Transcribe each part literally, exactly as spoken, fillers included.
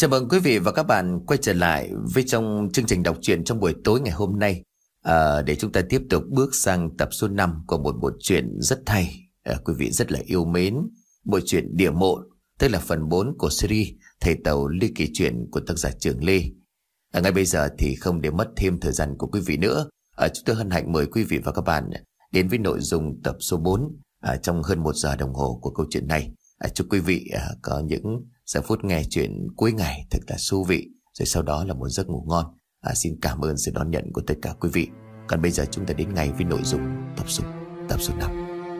Chào mừng quý vị và các bạn quay trở lại với trong chương trình đọc truyện trong buổi tối ngày hôm nay, à, để chúng ta tiếp tục bước sang tập số năm của một bộ truyện rất hay, à, quý vị rất là yêu mến, bộ truyện Địa Mộ, tức là phần bốn của series Thầy Tàu ly kỳ chuyện của tác giả Trường Lê. À, ngay bây giờ thì không để mất thêm thời gian của quý vị nữa, à, chúng tôi hân hạnh mời quý vị và các bạn đến với nội dung tập số bốn à, trong hơn một giờ đồng hồ của câu chuyện này. À, chúc quý vị à, có những giờ phút nghe chuyện cuối ngày thật là thú vị, rồi sau đó là một giấc ngủ ngon. À, xin cảm ơn sự đón nhận của tất cả quý vị. Còn bây giờ chúng ta đến ngay với nội dung tập số tập số năm.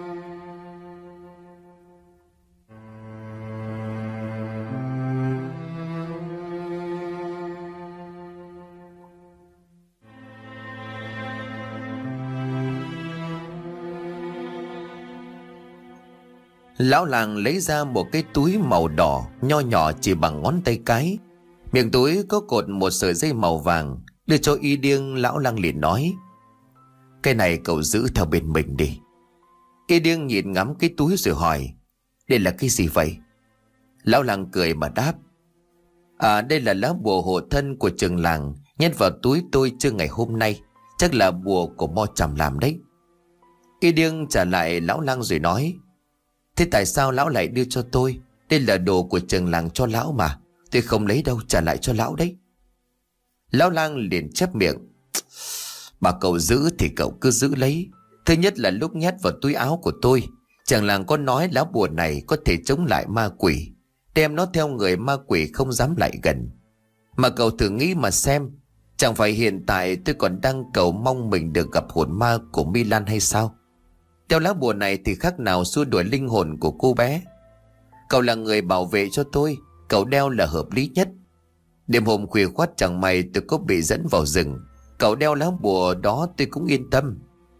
Lão làng lấy ra một cái túi màu đỏ nho nhỏ chỉ bằng ngón tay cái. Miệng túi có cột một sợi dây màu vàng. Đưa cho Y Điêng, lão làng liền nói: "Cái này cậu giữ theo bên mình đi." Y Điêng nhìn ngắm cái túi rồi hỏi: "Đây là cái gì vậy?" Lão làng cười mà đáp: "À, đây là lá bùa hộ thân của trường làng, nhét vào túi tôi trưa ngày hôm nay. Chắc là bùa của Mo Trầm làm đấy." Y Điêng trả lại lão làng rồi nói: "Thế tại sao lão lại đưa cho tôi? Đây là đồ của trường làng cho lão mà. Tôi không lấy đâu, trả lại cho lão đấy." Lão lang liền chép miệng: "Bà cậu giữ thì cậu cứ giữ lấy. Thứ nhất là lúc nhét vào túi áo của tôi, trường làng có nói lá bùa này có thể chống lại ma quỷ, đem nó theo người ma quỷ không dám lại gần. Mà cậu thử nghĩ mà xem, chẳng phải hiện tại tôi còn đang cầu mong mình được gặp hồn ma của Milan hay sao? Theo lá bùa này thì khác nào xua đuổi linh hồn của cô bé. Cậu là người bảo vệ cho tôi, cậu đeo là hợp lý nhất. Đêm hôm khuya khoắt chẳng may tôi có bị dẫn vào rừng, cậu đeo lá bùa đó tôi cũng yên tâm."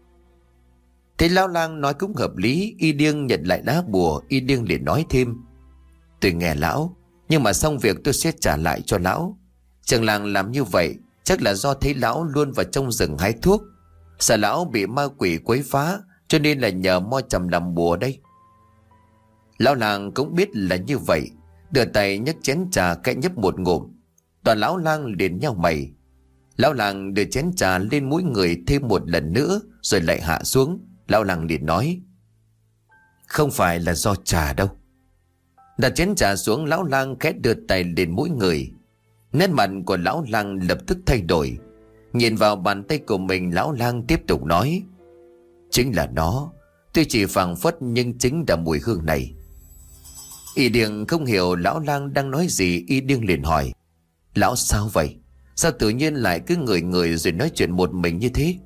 Thế lão lang nói cũng hợp lý. Y Điêng nhận lại lá bùa. Y Điêng liền nói thêm: "Tôi nghe lão, nhưng mà xong việc tôi sẽ trả lại cho lão. Trường làng làm như vậy chắc là do thấy lão luôn vào trong rừng hái thuốc, sợ lão bị ma quỷ quấy phá, cho nên là nhờ Mo Trầm làm bùa đây." Lão làng cũng biết là như vậy, đưa tay nhấc chén trà kẽ nhấp một ngụm. Toàn lão lang liền nhao mày. Lão làng đưa chén trà lên mũi người thêm một lần nữa rồi lại hạ xuống. Lão làng liền nói: "Không phải là do trà đâu." Đặt chén trà xuống, lão lang khẽ đưa tay lên mũi người. Nét mặt của lão lang lập tức thay đổi. Nhìn vào bàn tay của mình, lão lang tiếp tục nói: "Chính là nó. Tuy chỉ phảng phất nhưng chính là mùi hương này." Y Điêng không hiểu lão lang đang nói gì. Y Điêng liền hỏi: "Lão sao vậy? Sao tự nhiên lại cứ ngửi ngửi rồi nói chuyện một mình như thế?"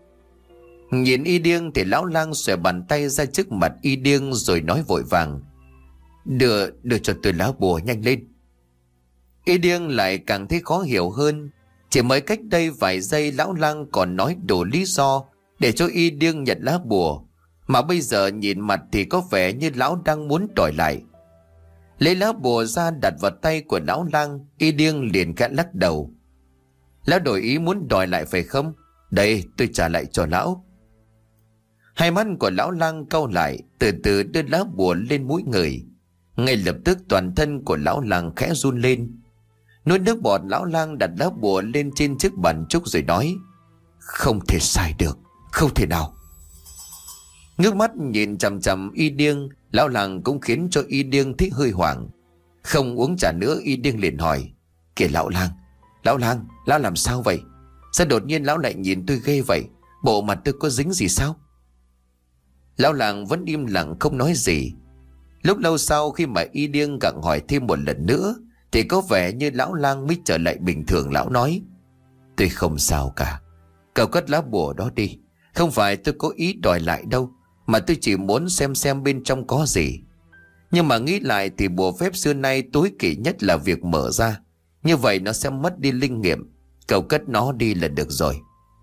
Nhìn Y Điêng thì lão lang xòe bàn tay ra trước mặt Y Điêng rồi nói vội vàng: Đưa, đưa cho tôi lá bùa nhanh lên." Y Điêng lại càng thấy khó hiểu hơn. Chỉ mới cách đây vài giây lão lang còn nói đủ lý do để cho Y Điêng nhận lá bùa, mà bây giờ nhìn mặt thì có vẻ như lão đang muốn đòi lại. Lấy lá bùa ra đặt vào tay của lão lang, Y Điêng liền khẽ lắc đầu: "Lão đổi ý muốn đòi lại phải không? Đây, tôi trả lại cho lão." Hai mắt của lão lang cau lại, từ từ đưa lá bùa lên mũi người. Ngay lập tức toàn thân của lão lang khẽ run lên. Nuốt nước bọt, lão lang đặt lá bùa lên trên chiếc bàn trúc rồi nói: "Không thể sai được, không thể nào." Ngước mắt nhìn chằm chằm Y Điêng, lão lang cũng khiến cho Y Điêng thấy hơi hoảng. Không uống trà nữa, Y Điêng liền hỏi: "Kìa lão lang, lão lang, lão làm sao vậy? Sao đột nhiên lão lại nhìn tôi ghê vậy? Bộ mặt tôi có dính gì sao?" Lão lang vẫn im lặng không nói gì. Lúc lâu sau, khi mà Y Điêng gặng hỏi thêm một lần nữa thì có vẻ như lão lang mới trở lại bình thường. Lão nói: "Tôi không sao cả. Cậu cất lá bùa đó đi. Không phải tôi có ý đòi lại đâu, mà tôi chỉ muốn xem xem bên trong có gì. Nhưng mà nghĩ lại thì bùa phép xưa nay tối kỵ nhất là việc mở ra. Như vậy nó sẽ mất đi linh nghiệm. Cậu cất nó đi là được rồi."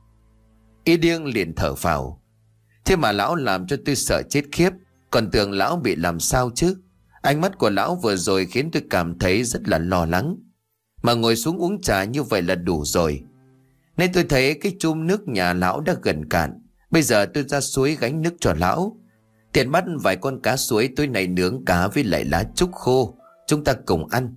Y Điêng liền thở phào: "Thế mà lão làm cho tôi sợ chết khiếp. Còn tưởng lão bị làm sao chứ. Ánh mắt của lão vừa rồi khiến tôi cảm thấy rất là lo lắng. Mà ngồi xuống uống trà như vậy là đủ rồi. Nên tôi thấy cái chum nước nhà lão đã gần cạn. Bây giờ tôi ra suối gánh nước cho lão. Tiện bắt vài con cá suối tối nay nướng cá với lại lá trúc khô. Chúng ta cùng ăn.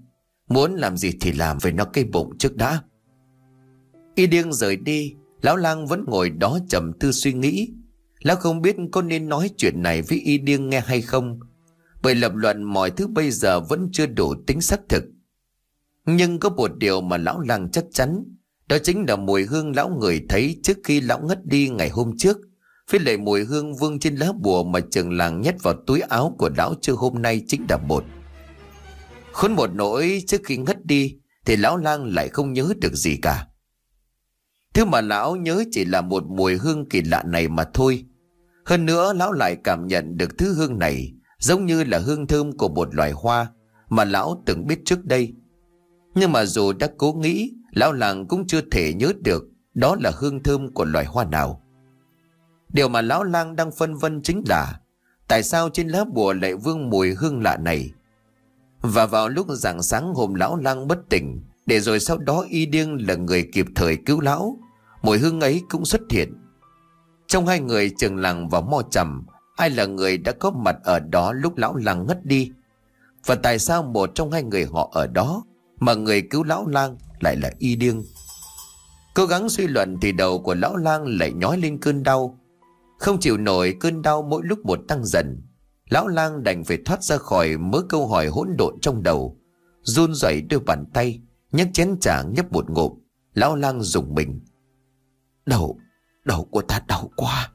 Muốn làm gì thì làm, với nó cái bụng trước đã. Y điêng rời đi, lão lang vẫn ngồi đó trầm tư suy nghĩ. Lão không biết có nên nói chuyện này với y điêng nghe hay không, bởi lập luận mọi thứ bây giờ vẫn chưa đủ tính xác thực. Nhưng có một điều mà lão lang chắc chắn, đó chính là mùi hương lão người thấy trước khi lão ngất đi ngày hôm trước, với lại mùi hương vương trên lá bùa mà trưởng làng nhét vào túi áo của lão trưa hôm nay chính là một. Khốn một nỗi trước khi ngất đi thì lão lang lại không nhớ được gì cả. Thứ mà lão nhớ chỉ là một mùi hương kỳ lạ này mà thôi. Hơn nữa lão lại cảm nhận được thứ hương này giống như là hương thơm của một loài hoa mà lão từng biết trước đây. Nhưng mà dù đã cố nghĩ, lão làng cũng chưa thể nhớ được đó là hương thơm của loài hoa nào. Điều mà lão lang đang phân vân chính là tại sao trên lá bùa lại vương mùi hương lạ này. Và vào lúc rạng sáng hôm lão lang bất tỉnh, để rồi sau đó y điêng là người kịp thời cứu lão, mùi hương ấy cũng xuất hiện. Trong hai người trưởng làng và mo trầm, ai là người đã có mặt ở đó lúc lão lang ngất đi? Và tại sao một trong hai người họ ở đó mà người cứu lão lang lại là y điêng? Cố gắng suy luận thì đầu của lão lang lại nhói lên cơn đau. Không chịu nổi cơn đau mỗi lúc một tăng dần, lão lang đành phải thoát ra khỏi mớ câu hỏi hỗn độn trong đầu. Run rẩy đôi bàn tay, nhấc chén trà nhấp một ngụm. Lão lang rùng mình. Đầu, đầu của ta đau quá.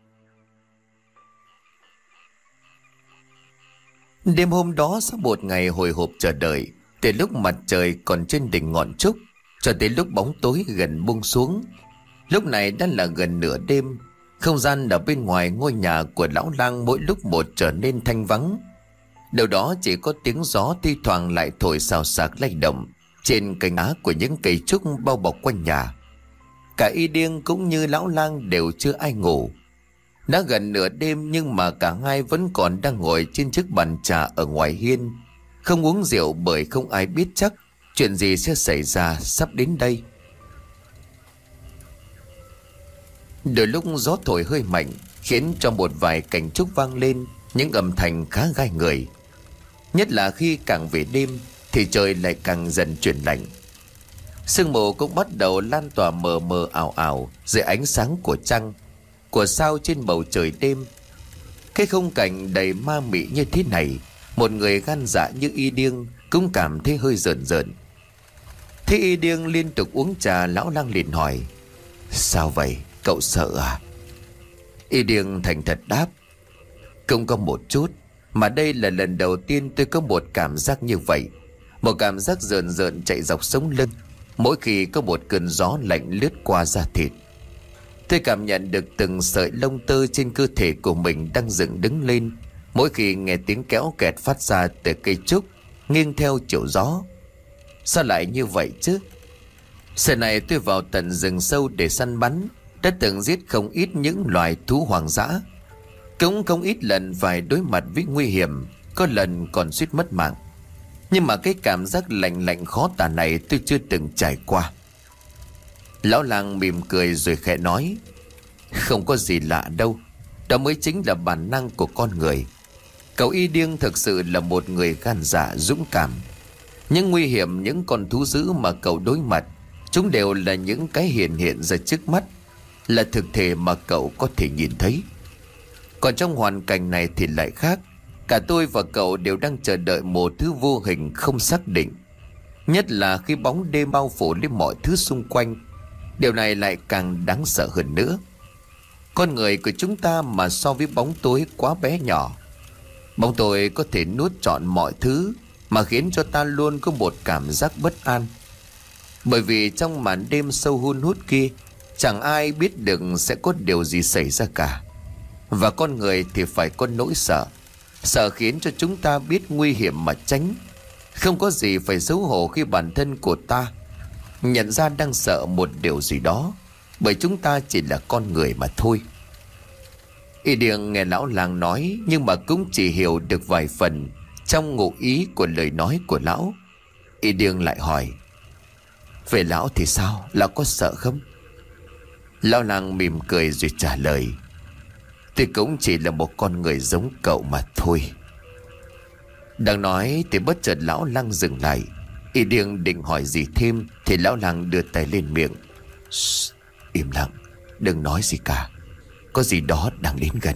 Đêm hôm đó sau một ngày hồi hộp chờ đợi, từ lúc mặt trời còn trên đỉnh ngọn trúc cho tới lúc bóng tối gần buông xuống, lúc này đã là gần nửa đêm. Không gian ở bên ngoài ngôi nhà của lão lang mỗi lúc một trở nên thanh vắng. Đâu đó chỉ có tiếng gió thi thoảng lại thổi xào xạc lay động trên cành lá của những cây trúc bao bọc quanh nhà. Cả y điêng cũng như lão lang đều chưa ai ngủ. Đã gần nửa đêm nhưng mà cả hai vẫn còn đang ngồi trên chiếc bàn trà ở ngoài hiên, không uống rượu bởi không ai biết chắc chuyện gì sẽ xảy ra sắp đến đây. Đôi lúc gió thổi hơi mạnh khiến cho một vài cành trúc vang lên những âm thanh khá gai người. Nhất là khi càng về đêm thì trời lại càng dần chuyển lạnh. Sương mù cũng bắt đầu lan tỏa mờ mờ ảo ảo dưới ánh sáng của trăng, của sao trên bầu trời đêm. Cái khung cảnh đầy ma mị như thế này, một người gan dạ như y điêng cũng cảm thấy hơi rợn rợn. Thế y điêng liên tục uống trà, lão lang liền hỏi: Sao vậy, cậu sợ à? Y điêng thành thật đáp: Cũng có một chút, mà đây là lần đầu tiên tôi có một cảm giác như vậy. Một cảm giác rợn rợn chạy dọc sống lưng mỗi khi có một cơn gió lạnh lướt qua da thịt. Tôi cảm nhận được từng sợi lông tơ trên cơ thể của mình đang dựng đứng lên mỗi khi nghe tiếng kéo kẹt phát ra từ cây trúc nghiêng theo chiều gió. Sao lại như vậy chứ? Giờ này tôi vào tận rừng sâu để săn bắn, đã từng giết không ít những loài thú hoang dã, cũng không ít lần phải đối mặt với nguy hiểm, có lần còn suýt mất mạng. Nhưng mà cái cảm giác lạnh lạnh khó tả này tôi chưa từng trải qua. Lão lang mỉm cười rồi khẽ nói: Không có gì lạ đâu, đó mới chính là bản năng của con người. Cậu y điêng thực sự là một người gan dạ dũng cảm. Những nguy hiểm, những con thú dữ mà cậu đối mặt, chúng đều là những cái hiện hiện ra trước mắt, là thực thể mà cậu có thể nhìn thấy. Còn trong hoàn cảnh này thì lại khác. Cả tôi và cậu đều đang chờ đợi một thứ vô hình không xác định. Nhất là khi bóng đêm bao phủ lên mọi thứ xung quanh, điều này lại càng đáng sợ hơn nữa. Con người của chúng ta mà so với bóng tối quá bé nhỏ. Bóng tối có thể nuốt trọn mọi thứ, mà khiến cho ta luôn có một cảm giác bất an. Bởi vì trong màn đêm sâu hun hút kia, chẳng ai biết được sẽ có điều gì xảy ra cả. Và con người thì phải có nỗi sợ. Sợ khiến cho chúng ta biết nguy hiểm mà tránh. Không có gì phải xấu hổ khi bản thân của ta nhận ra đang sợ một điều gì đó, bởi chúng ta chỉ là con người mà thôi. Y điêng nghe lão lang nói, nhưng mà cũng chỉ hiểu được vài phần trong ngụ ý của lời nói của lão. Y điêng lại hỏi: Về lão thì sao, lão có sợ không? Lão lang mỉm cười rồi trả lời: Tôi cũng chỉ là một con người giống cậu mà thôi. Đang nói thì bất chợt lão lang dừng lại. Y Điêng định hỏi gì thêm thì lão làng đưa tay lên miệng. Im lặng, đừng nói gì cả, có gì đó đang đến gần.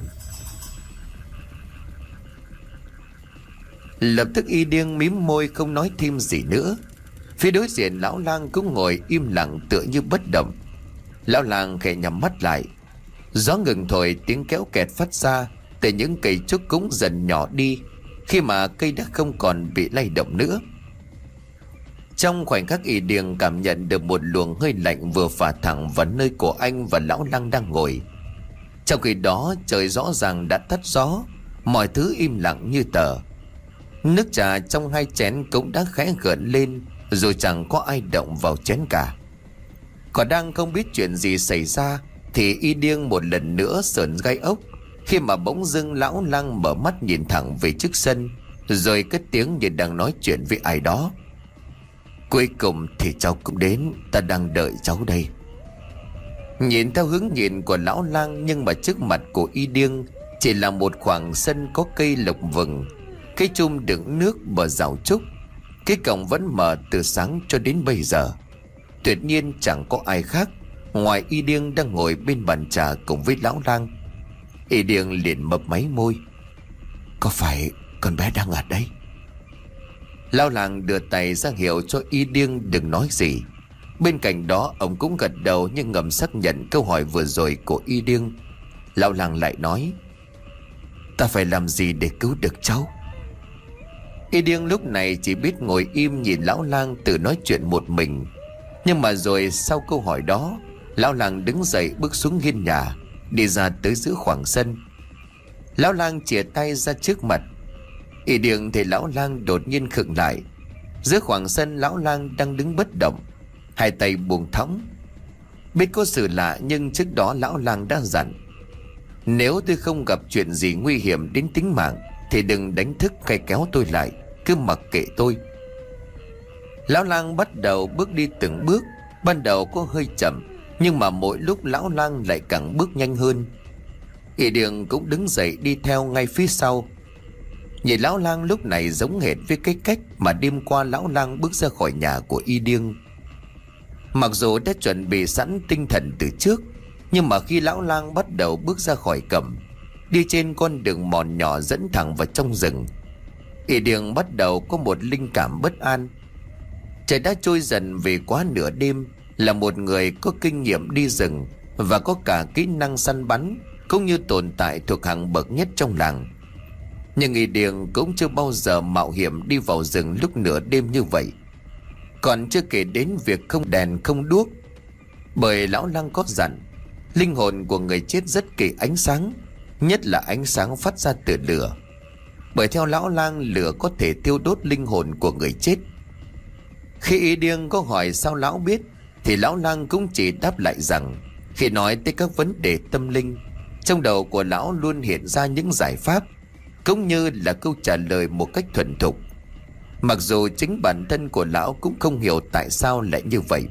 Lập tức Y Điêng mím môi không nói thêm gì nữa. Phía đối diện lão lang cũng ngồi im lặng tựa như bất động. Lão lang khẽ nhắm mắt lại. Gió ngừng thổi, tiếng kéo kẹt phát ra từ những cây trúc cũng dần nhỏ đi khi mà cây đã không còn bị lay động nữa. Trong khoảnh khắc Y Điêng cảm nhận được một luồng hơi lạnh vừa phả thẳng vào nơi của anh và lão lang đang ngồi. Trong khi đó trời rõ ràng đã tắt gió, mọi thứ im lặng như tờ. Nước trà trong hai chén cũng đã khẽ gợn lên, rồi chẳng có ai động vào chén cả. Còn đang không biết chuyện gì xảy ra thì Y Điêng một lần nữa sởn gai ốc khi mà bỗng dưng lão lang mở mắt nhìn thẳng về trước sân, rồi cất tiếng như đang nói chuyện với ai đó. Cuối cùng thì cháu cũng đến, ta đang đợi cháu đây. Nhìn theo hướng nhìn của lão lang, nhưng mà trước mặt của Y Điêng chỉ là một khoảng sân có cây lộc vừng, cái chum đựng nước, bờ rào trúc. Cái cổng vẫn mở từ sáng cho đến bây giờ. Tuyệt nhiên chẳng có ai khác ngoài Y Điêng đang ngồi bên bàn trà cùng với lão lang. Y Điêng liền mấp máy môi. Có phải con bé đang ở đây? Lão lang đưa tay ra hiệu cho Y Điêng đừng nói gì. Bên cạnh đó ông cũng gật đầu nhưng ngầm xác nhận câu hỏi vừa rồi của Y Điêng. Lão lang lại nói, ta phải làm gì để cứu được cháu? Y Điêng lúc này chỉ biết ngồi im nhìn lão lang tự nói chuyện một mình. Nhưng mà rồi sau câu hỏi đó, lão lang đứng dậy bước xuống hiên nhà, đi ra tới giữa khoảng sân. Lão lang chìa tay ra trước mặt. Y Điêng thì lão lang đột nhiên khựng lại. Giữa khoảng sân lão lang đang đứng bất động, hai tay buông thõng. Biết có sự lạ nhưng trước đó lão lang đã dặn, nếu tôi không gặp chuyện gì nguy hiểm đến tính mạng thì đừng đánh thức hay kéo tôi lại, cứ mặc kệ tôi. Lão lang bắt đầu bước đi từng bước. Ban đầu có hơi chậm, nhưng mà mỗi lúc lão lang lại càng bước nhanh hơn. Y Điêng cũng đứng dậy đi theo ngay phía sau. Nhìn lão lang lúc này giống hệt với cái cách mà đêm qua lão lang bước ra khỏi nhà của Y Điêng. Mặc dù đã chuẩn bị sẵn tinh thần từ trước, nhưng mà khi lão lang bắt đầu bước ra khỏi cổng, đi trên con đường mòn nhỏ dẫn thẳng vào trong rừng, Y Điêng bắt đầu có một linh cảm bất an. Trời đã trôi dần về quá nửa đêm. Là một người có kinh nghiệm đi rừng và có cả kỹ năng săn bắn cũng như tồn tại thuộc hàng bậc nhất trong làng, nhưng Y Điêng cũng chưa bao giờ mạo hiểm đi vào rừng lúc nửa đêm như vậy. Còn chưa kể đến việc không đèn không đuốc, bởi lão lang có dặn linh hồn của người chết rất kỵ ánh sáng, nhất là ánh sáng phát ra từ lửa, bởi theo lão lang lửa có thể thiêu đốt linh hồn của người chết. Khi Y Điêng có hỏi sao lão biết thì lão lang cũng chỉ đáp lại rằng khi nói tới các vấn đề tâm linh, trong đầu của lão luôn hiện ra những giải pháp cũng như là câu trả lời một cách thuần thục. Mặc dù chính bản thân của lão cũng không hiểu tại sao lại như vậy.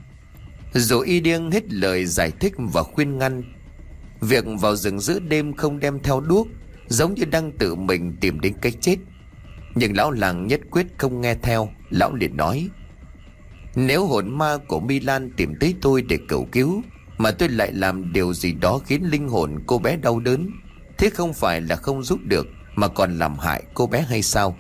Dù Y Điêng hết lời giải thích và khuyên ngăn, việc vào rừng giữa đêm không đem theo đuốc giống như đang tự mình tìm đến cái chết, nhưng lão làng nhất quyết không nghe theo. Lão liền nói, nếu hồn ma của Milan tìm tới tôi để cầu cứu mà tôi lại làm điều gì đó khiến linh hồn cô bé đau đớn, thế không phải là không giúp được mà còn làm hại cô bé hay sao?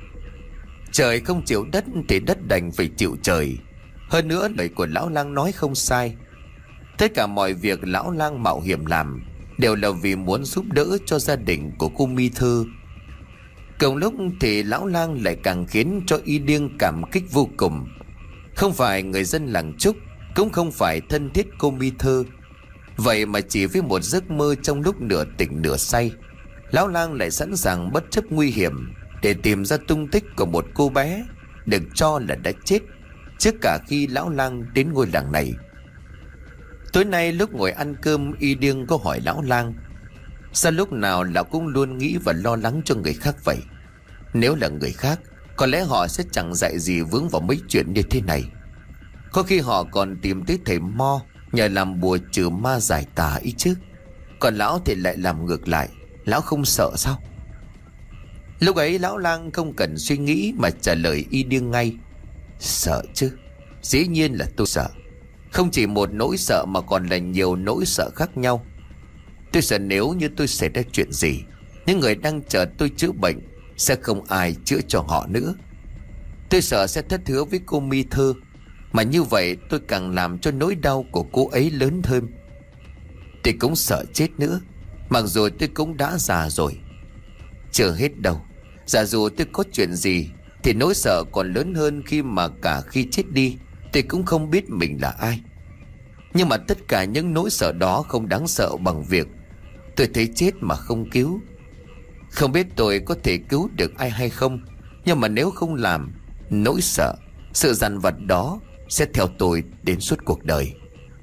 Trời không chịu đất thì đất đành phải chịu trời. Hơn nữa lời của lão lang nói không sai. Tất cả mọi việc lão lang mạo hiểm làm đều là vì muốn giúp đỡ cho gia đình của cô Mi Thư. Cùng lúc thì lão lang lại càng khiến cho Y Điêng cảm kích vô cùng. Không phải người dân làng Trúc, cũng không phải thân thiết cô Mi Thư, vậy mà chỉ với một giấc mơ trong lúc nửa tỉnh nửa say, lão lang lại sẵn sàng bất chấp nguy hiểm để tìm ra tung tích của một cô bé được cho là đã chết trước cả khi lão lang đến ngôi làng này. Tối nay lúc ngồi ăn cơm, Y Điêng có hỏi lão lang, sao lúc nào lão cũng luôn nghĩ và lo lắng cho người khác vậy? Nếu là người khác, có lẽ họ sẽ chẳng dạy gì vướng vào mấy chuyện như thế này. Có khi họ còn tìm tới thầy Mo nhờ làm bùa trừ ma giải tà ý chứ. Còn lão thì lại làm ngược lại. Lão không sợ sao? Lúc ấy lão lang không cần suy nghĩ mà trả lời Y Điêng ngay. Sợ chứ? Dĩ nhiên là tôi sợ. Không chỉ một nỗi sợ mà còn là nhiều nỗi sợ khác nhau. Tôi sợ nếu như tôi xảy ra chuyện gì, những người đang chờ tôi chữa bệnh sẽ không ai chữa cho họ nữa. Tôi sợ sẽ thất hứa với cô Mi Thơ, mà như vậy tôi càng làm cho nỗi đau của cô ấy lớn hơn. Tôi cũng sợ chết nữa, mặc dù tôi cũng đã già rồi. Chưa hết đâu, giả dụ tôi có chuyện gì thì nỗi sợ còn lớn hơn, khi mà cả khi chết đi tôi cũng không biết mình là ai. Nhưng mà tất cả những nỗi sợ đó không đáng sợ bằng việc tôi thấy chết mà không cứu. Không biết tôi có thể cứu được ai hay không, nhưng mà nếu không làm, nỗi sợ, sự dằn vặt đó sẽ theo tôi đến suốt cuộc đời.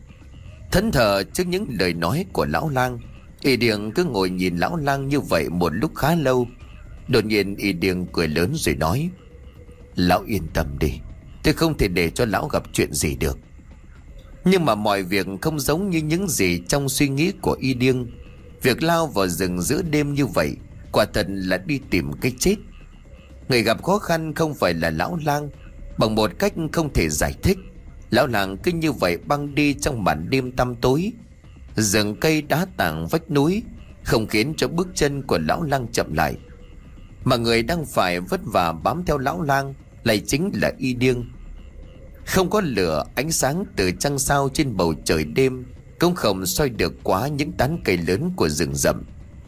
Thẫn thờ trước những lời nói của lão lang, Y Điềng cứ ngồi nhìn lão lang như vậy một lúc khá lâu. Đột nhiên Y Điềng cười lớn rồi nói: Lão yên tâm đi, tôi không thể để cho lão gặp chuyện gì được. Nhưng mà mọi việc không giống như những gì trong suy nghĩ của Y Điêng. Việc lao vào rừng giữa đêm như vậy quả thật là đi tìm cái chết. Người gặp khó khăn không phải là lão lang. Bằng một cách không thể giải thích, lão lang cứ như vậy băng đi trong màn đêm tăm tối. Rừng cây đá tảng vách núi không khiến cho bước chân của lão lang chậm lại, mà người đang phải vất vả bám theo lão lang lại chính là Y Điêng. Không có lửa ánh sáng từ trăng sao trên bầu trời đêm cũng không soi được quá những tán cây lớn của rừng rậm.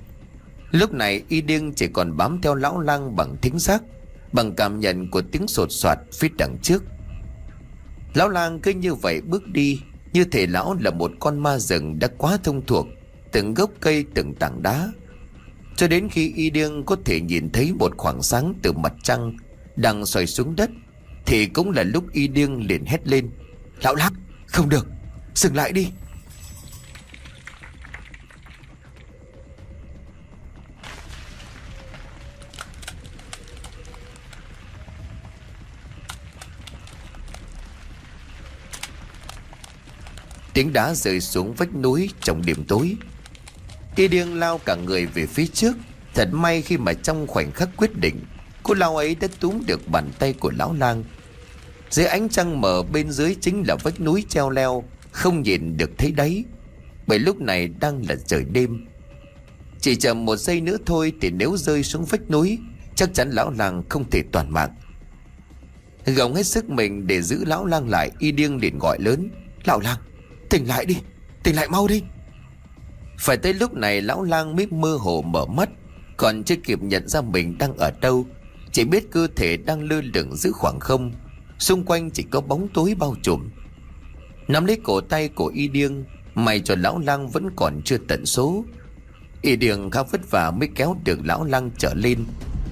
Lúc này Y Điêng chỉ còn bám theo lão lang bằng thính giác, bằng cảm nhận của tiếng sột soạt phía đằng trước. Lão lang cứ như vậy bước đi, như thể lão là một con ma rừng đã quá thông thuộc từng gốc cây từng tảng đá. Cho đến khi Y Điêng có thể nhìn thấy một khoảng sáng từ mặt trăng đang soi xuống đất, thì cũng là lúc Y Điêng liền hét lên: Lão lang, không được, dừng lại đi. Tiếng đá rơi xuống vách núi trong đêm tối. Y Điêng lao cả người về phía trước. Thật may khi mà trong khoảnh khắc quyết định, cô lao ấy đã túm được bàn tay của lão lang. Dưới ánh trăng mờ bên dưới chính là vách núi treo leo, không nhìn được thấy đáy, bởi lúc này đang là trời đêm. Chỉ chậm một giây nữa thôi thì nếu rơi xuống vách núi, chắc chắn lão lang không thể toàn mạng. Gồng hết sức mình để giữ lão lang lại, Y Điêng liền gọi lớn: Lão lang, tỉnh lại đi, tỉnh lại mau đi. Phải tới lúc này lão lang mới mơ hồ mở mắt, còn chưa kịp nhận ra mình đang ở đâu, chỉ biết cơ thể đang lơ lửng giữa khoảng không, xung quanh chỉ có bóng tối bao trùm. Nắm lấy cổ tay của Y Điêng, may cho lão lang vẫn còn chưa tận số. Y Điêng khá vất vả mới kéo được lão lang trở lên.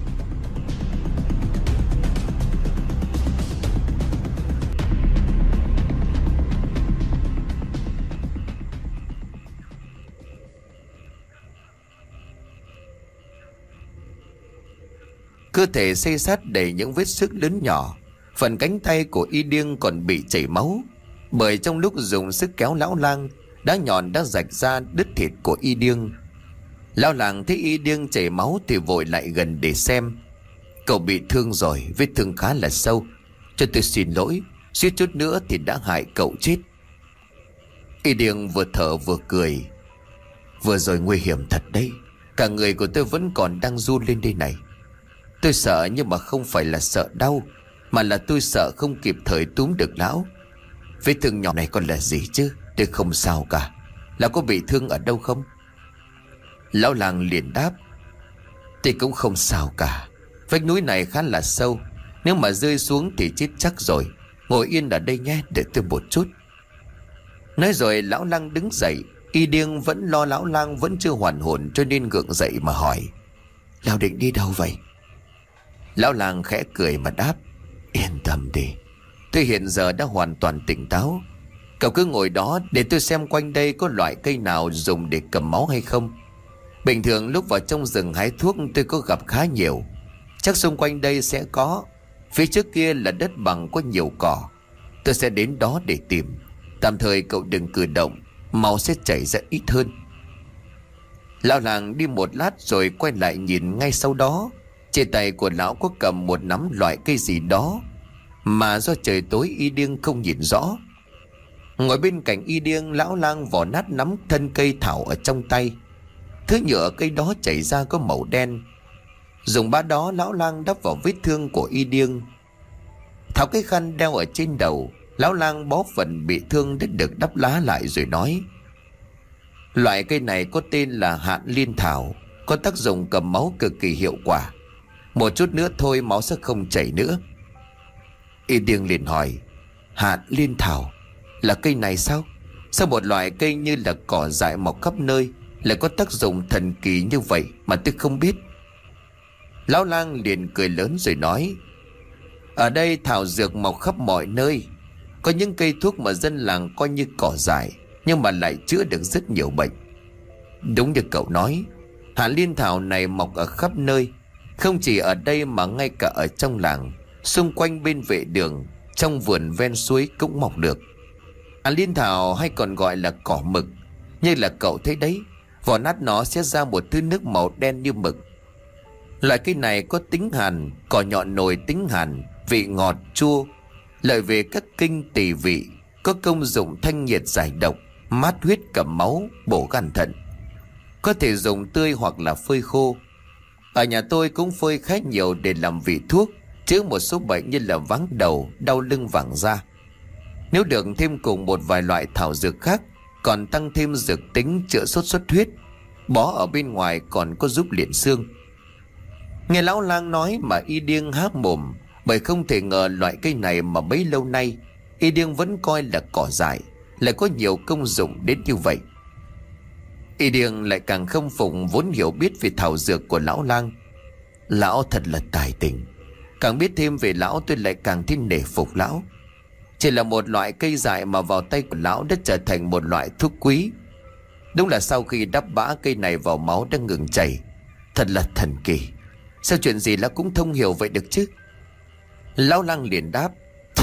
Cơ thể xây xát đầy những vết xước lớn nhỏ. Phần cánh tay của Y Điêng còn bị chảy máu, bởi trong lúc dùng sức kéo lão lang, đá nhọn đã rạch ra đứt thịt của Y Điêng. Lão lang thấy Y Điêng chảy máu thì vội lại gần để xem. Cậu bị thương rồi, vết thương khá là sâu, cho tôi xin lỗi, suýt chút nữa thì đã hại cậu chết. Y Điêng vừa thở vừa cười: Vừa rồi nguy hiểm thật đấy, cả người của tôi vẫn còn đang run lên đây này. Tôi sợ nhưng mà không phải là sợ đau, mà là tôi sợ không kịp thời túm được lão. Vết thương nhỏ này còn là gì chứ, tôi không sao cả. Lão có bị thương ở đâu không? Lão lang liền đáp: Tôi cũng không sao cả. Vách núi này khá là sâu, nếu mà rơi xuống thì chết chắc rồi. Ngồi yên ở đây nhé, để tôi một chút. Nói rồi lão lang đứng dậy. Y Điêng vẫn lo lão lang vẫn chưa hoàn hồn, cho nên gượng dậy mà hỏi: Lão định đi đâu vậy? Lão lang khẽ cười mà đáp: Yên tâm đi, tôi hiện giờ đã hoàn toàn tỉnh táo. Cậu cứ ngồi đó để tôi xem quanh đây có loại cây nào dùng để cầm máu hay không. Bình thường lúc vào trong rừng hái thuốc tôi có gặp khá nhiều, chắc xung quanh đây sẽ có. Phía trước kia là đất bằng có nhiều cỏ, tôi sẽ đến đó để tìm. Tạm thời cậu đừng cử động, máu sẽ chảy ra ít hơn. Lão lang đi một lát rồi quay lại nhìn. Ngay sau đó trên tay của lão có cầm một nắm loại cây gì đó. mà do trời tối y điêng không nhìn rõ. Ngồi bên cạnh y điêng, lão lang vò nát nắm thân cây thảo ở trong tay. Thứ nhựa cây đó chảy ra có màu đen. Dùng bát đó lão lang đắp vào vết thương của y điêng. Tháo cái khăn đeo ở trên đầu, lão lang bó phần bị thương đã được đắp lá lại rồi nói: loại cây này có tên là hạn liên thảo, có tác dụng cầm máu cực kỳ hiệu quả. Một chút nữa thôi máu sẽ không chảy nữa. Y điêng liền hỏi: hạn liên thảo là cây này sao? Sao một loại cây như là cỏ dại mọc khắp nơi lại có tác dụng thần kỳ như vậy mà tôi không biết? Lão lang liền cười lớn rồi nói: ở đây thảo dược mọc khắp mọi nơi. Có những cây thuốc mà dân làng coi như cỏ dại nhưng mà lại chữa được rất nhiều bệnh. Đúng như cậu nói, hạn liên thảo này mọc ở khắp nơi, không chỉ ở đây mà ngay cả ở trong làng, xung quanh bên vệ đường, trong vườn ven suối cũng mọc được. Hạn liên thảo hay còn gọi là cỏ mực, như là cậu thấy đấy, vỏ nát nó sẽ ra một thứ nước màu đen như mực. Loại cây này có tính hàn, cỏ nhọn nồi tính hàn, vị ngọt chua, lợi về các kinh tỳ vị, có công dụng thanh nhiệt giải độc, mát huyết cầm máu, bổ gan thận. Có thể dùng tươi hoặc là phơi khô. Ở nhà tôi cũng phơi khá nhiều để làm vị thuốc, chữa một số bệnh như là váng đầu, đau lưng, vàng da. Nếu được thêm cùng một vài loại thảo dược khác, còn tăng thêm dược tính chữa sốt xuất huyết, bó ở bên ngoài còn có giúp liện xương. Nghe lão lang nói mà y điêng há mồm, bởi không thể ngờ loại cây này mà bấy lâu nay y điêng vẫn coi là cỏ dại lại có nhiều công dụng đến như vậy. Y điêng lại càng khâm phục vốn hiểu biết về thảo dược của lão lang. Lão thật là tài tình. Càng biết thêm về lão tôi lại càng thêm nể phục lão. Chỉ là một loại cây dại mà vào tay của lão đã trở thành một loại thuốc quý. Đúng là sau khi đắp bã cây này vào máu đã ngừng chảy. Thật là thần kỳ. Sao chuyện gì lão cũng thông hiểu vậy được chứ? Lão lang liền đáp: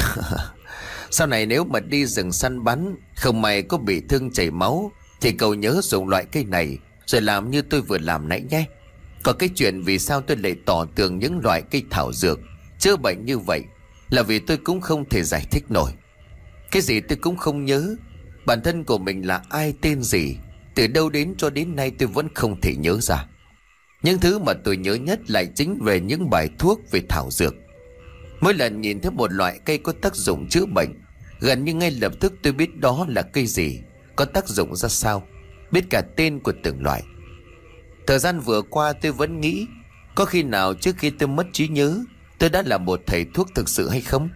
sau này nếu mà đi rừng săn bắn, không may có bị thương chảy máu, thì cậu nhớ dùng loại cây này, rồi làm như tôi vừa làm nãy nhé. Còn cái chuyện vì sao tôi lại tỏ tường những loại cây thảo dược chữa bệnh như vậy là vì tôi cũng không thể giải thích nổi. Cái gì tôi cũng không nhớ. Bản thân của mình là ai, tên gì, từ đâu đến cho đến nay tôi vẫn không thể nhớ ra. Những thứ mà tôi nhớ nhất lại chính về những bài thuốc về thảo dược. Mỗi lần nhìn thấy một loại cây có tác dụng chữa bệnh, gần như ngay lập tức tôi biết đó là cây gì, có tác dụng ra sao, biết cả tên của từng loại. Thời gian vừa qua tôi vẫn nghĩ, có khi nào trước khi tôi mất trí nhớ, tôi đã là một thầy thuốc thực sự hay không?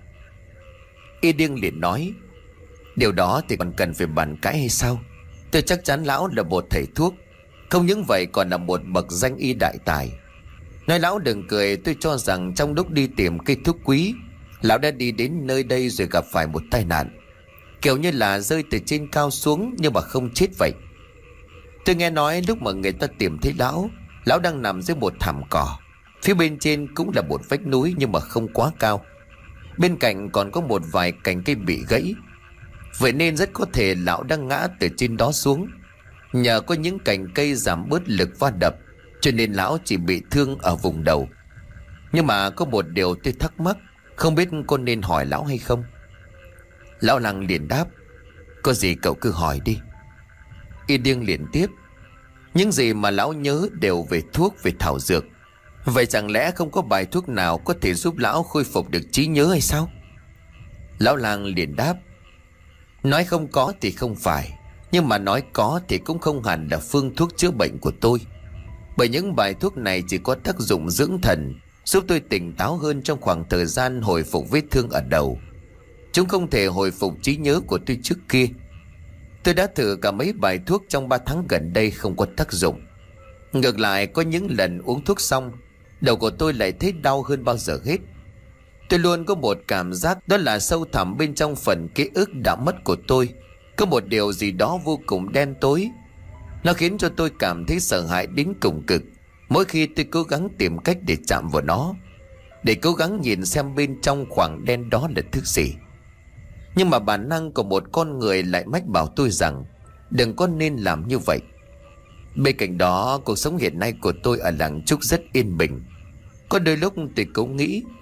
Y điêng liền nói: điều đó thì còn cần phải bàn cãi hay sao? Tôi chắc chắn lão là một thầy thuốc, không những vậy còn là một bậc danh y đại tài. Nói lão đừng cười, tôi cho rằng trong lúc đi tìm cây thuốc quý, lão đã đi đến nơi đây rồi gặp phải một tai nạn, kiểu như là rơi từ trên cao xuống nhưng mà không chết vậy. Tôi nghe nói lúc mà người ta tìm thấy lão, lão đang nằm dưới một thảm cỏ. Phía bên trên cũng là một vách núi nhưng mà không quá cao. Bên cạnh còn có một vài cành cây bị gãy. Vậy nên rất có thể lão đang ngã từ trên đó xuống. Nhờ có những cành cây giảm bớt lực va đập, cho nên lão chỉ bị thương ở vùng đầu. Nhưng mà có một điều tôi thắc mắc, không biết có nên hỏi lão hay không? Lão lang liền đáp: có gì cậu cứ hỏi đi. Y điêng liền tiếp: những gì mà lão nhớ đều về thuốc, về thảo dược. Vậy chẳng lẽ không có bài thuốc nào có thể giúp lão khôi phục được trí nhớ hay sao? Lão lang liền đáp: nói không có thì không phải, nhưng mà nói có thì cũng không hẳn là phương thuốc chữa bệnh của tôi. Bởi những bài thuốc này chỉ có tác dụng dưỡng thần, giúp tôi tỉnh táo hơn trong khoảng thời gian hồi phục vết thương ở đầu. Chúng không thể hồi phục trí nhớ của tôi trước kia. Tôi đã thử cả mấy bài thuốc trong ba tháng gần đây không có tác dụng. Ngược lại có những lần uống thuốc xong, đầu của tôi lại thấy đau hơn bao giờ hết. Tôi luôn có một cảm giác, đó là sâu thẳm bên trong phần ký ức đã mất của tôi có một điều gì đó vô cùng đen tối. Nó khiến cho tôi cảm thấy sợ hãi đến cùng cực mỗi khi tôi cố gắng tìm cách để chạm vào nó, để cố gắng nhìn xem bên trong khoảng đen đó là thứ gì. Nhưng mà bản năng của một con người lại mách bảo tôi rằng đừng có nên làm như vậy. Bên cạnh đó, cuộc sống hiện nay của tôi ở làng Trúc rất yên bình. Có đôi lúc tôi cũng nghĩ,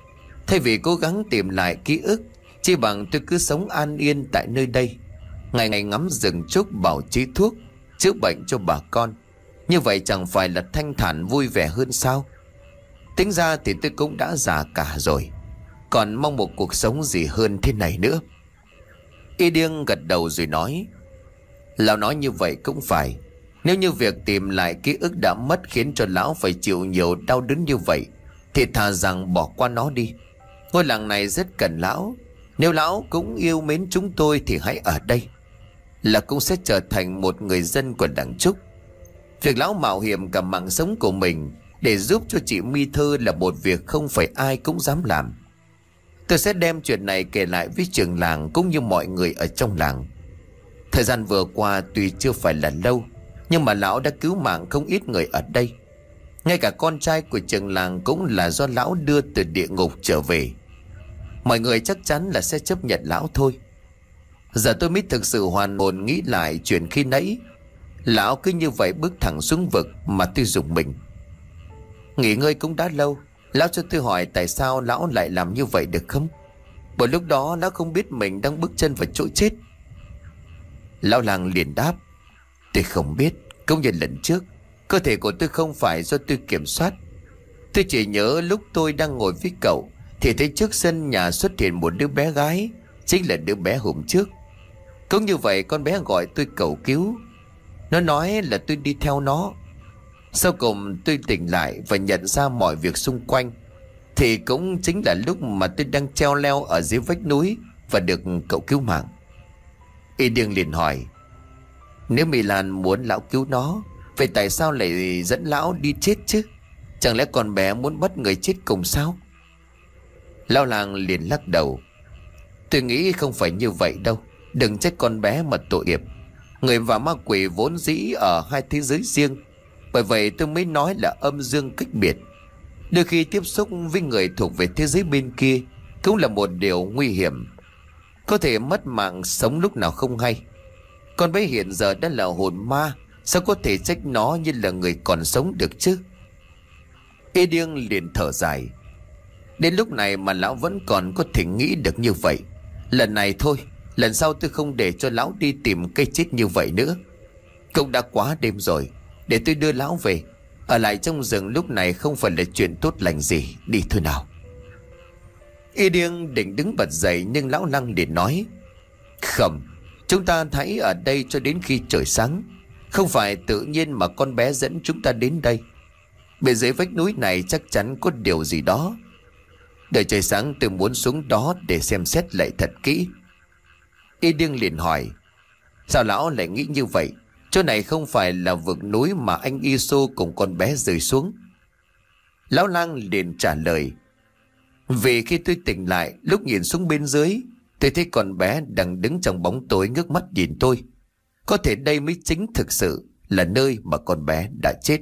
Thay vì cố gắng tìm lại ký ức, chi bằng tôi cứ sống an yên tại nơi đây, ngày ngày ngắm rừng trúc bảo trí thuốc, chữa bệnh cho bà con. Như vậy chẳng phải là thanh thản vui vẻ hơn sao? Tính ra thì tôi cũng đã già cả rồi, còn mong một cuộc sống gì hơn thế này nữa. Y Điêng gật đầu rồi nói: Lão nói như vậy cũng phải. Nếu như việc tìm lại ký ức đã mất khiến cho lão phải chịu nhiều đau đớn như vậy, thì thà rằng bỏ qua nó đi. Ngôi làng này rất cần lão. Nếu lão cũng yêu mến chúng tôi thì hãy ở đây, là cũng sẽ trở thành một người dân của làng Trúc. Việc lão mạo hiểm cả mạng sống của mình để giúp cho chị Mi Thơ là một việc không phải ai cũng dám làm. Tôi sẽ đem chuyện này kể lại với trường làng cũng như mọi người ở trong làng. Thời gian vừa qua tuy chưa phải là lâu, nhưng mà lão đã cứu mạng không ít người ở đây. Ngay cả con trai của trường làng cũng là do lão đưa từ địa ngục trở về. Mọi người chắc chắn là sẽ chấp nhận lão thôi. Giờ tôi mới thực sự hoàn hồn nghĩ lại chuyện khi nãy. Lão cứ như vậy bước thẳng xuống vực mà tôi rùng mình. Nghỉ ngơi cũng đã lâu, lão cho tôi hỏi tại sao lão lại làm như vậy được không? Bởi lúc đó lão không biết mình đang bước chân vào chỗ chết. Lão làng liền đáp: Tôi không biết. Cũng như lần trước, cơ thể của tôi không phải do tôi kiểm soát. Tôi chỉ nhớ lúc tôi đang ngồi với cậu thì thấy trước sân nhà xuất hiện một đứa bé gái, chính là đứa bé hôm trước. Cũng như vậy con bé gọi tôi cầu cứu. Nó nói là tôi đi theo nó. Sau cùng tôi tỉnh lại và nhận ra mọi việc xung quanh thì cũng chính là lúc mà tôi đang treo leo ở dưới vách núi và được cậu cứu mạng. Y Điêng liền hỏi: Nếu Mỹ Lan muốn lão cứu nó, vậy tại sao lại dẫn lão đi chết chứ? Chẳng lẽ con bé muốn bắt người chết cùng sao? Lão làng liền lắc đầu: Tôi nghĩ không phải như vậy đâu. Đừng trách con bé mà tội nghiệp. Người và ma quỷ vốn dĩ ở hai thế giới riêng. Bởi vậy tôi mới nói là âm dương cách biệt. Đôi khi tiếp xúc với người thuộc về thế giới bên kia cũng là một điều nguy hiểm, có thể mất mạng sống lúc nào không hay. Con bé hiện giờ đã là hồn ma, sao có thể trách nó như là người còn sống được chứ? Y Điêng liền thở dài: Đến lúc này mà lão vẫn còn có thể nghĩ được như vậy. Lần này thôi, lần sau tôi không để cho lão đi tìm cây chết như vậy nữa. Cũng đã quá đêm rồi, để tôi đưa lão về. Ở lại trong rừng lúc này không phải là chuyện tốt lành gì. Đi thôi nào. Y Điêng định đứng bật dậy, nhưng lão lăng liền nói: Không, chúng ta hãy ở đây cho đến khi trời sáng. Không phải tự nhiên mà con bé dẫn chúng ta đến đây. Bên dưới vách núi này chắc chắn có điều gì đó. Đợi trời sáng tôi muốn xuống đó để xem xét lại thật kỹ. Y Điêng liền hỏi: Sao lão lại nghĩ như vậy? Chỗ này không phải là vực núi mà anh Y Xô cùng con bé rơi xuống. Lão lang liền trả lời: Vì khi tôi tỉnh lại, lúc nhìn xuống bên dưới, tôi thấy con bé đang đứng trong bóng tối ngước mắt nhìn tôi. Có thể đây mới chính thực sự là nơi mà con bé đã chết.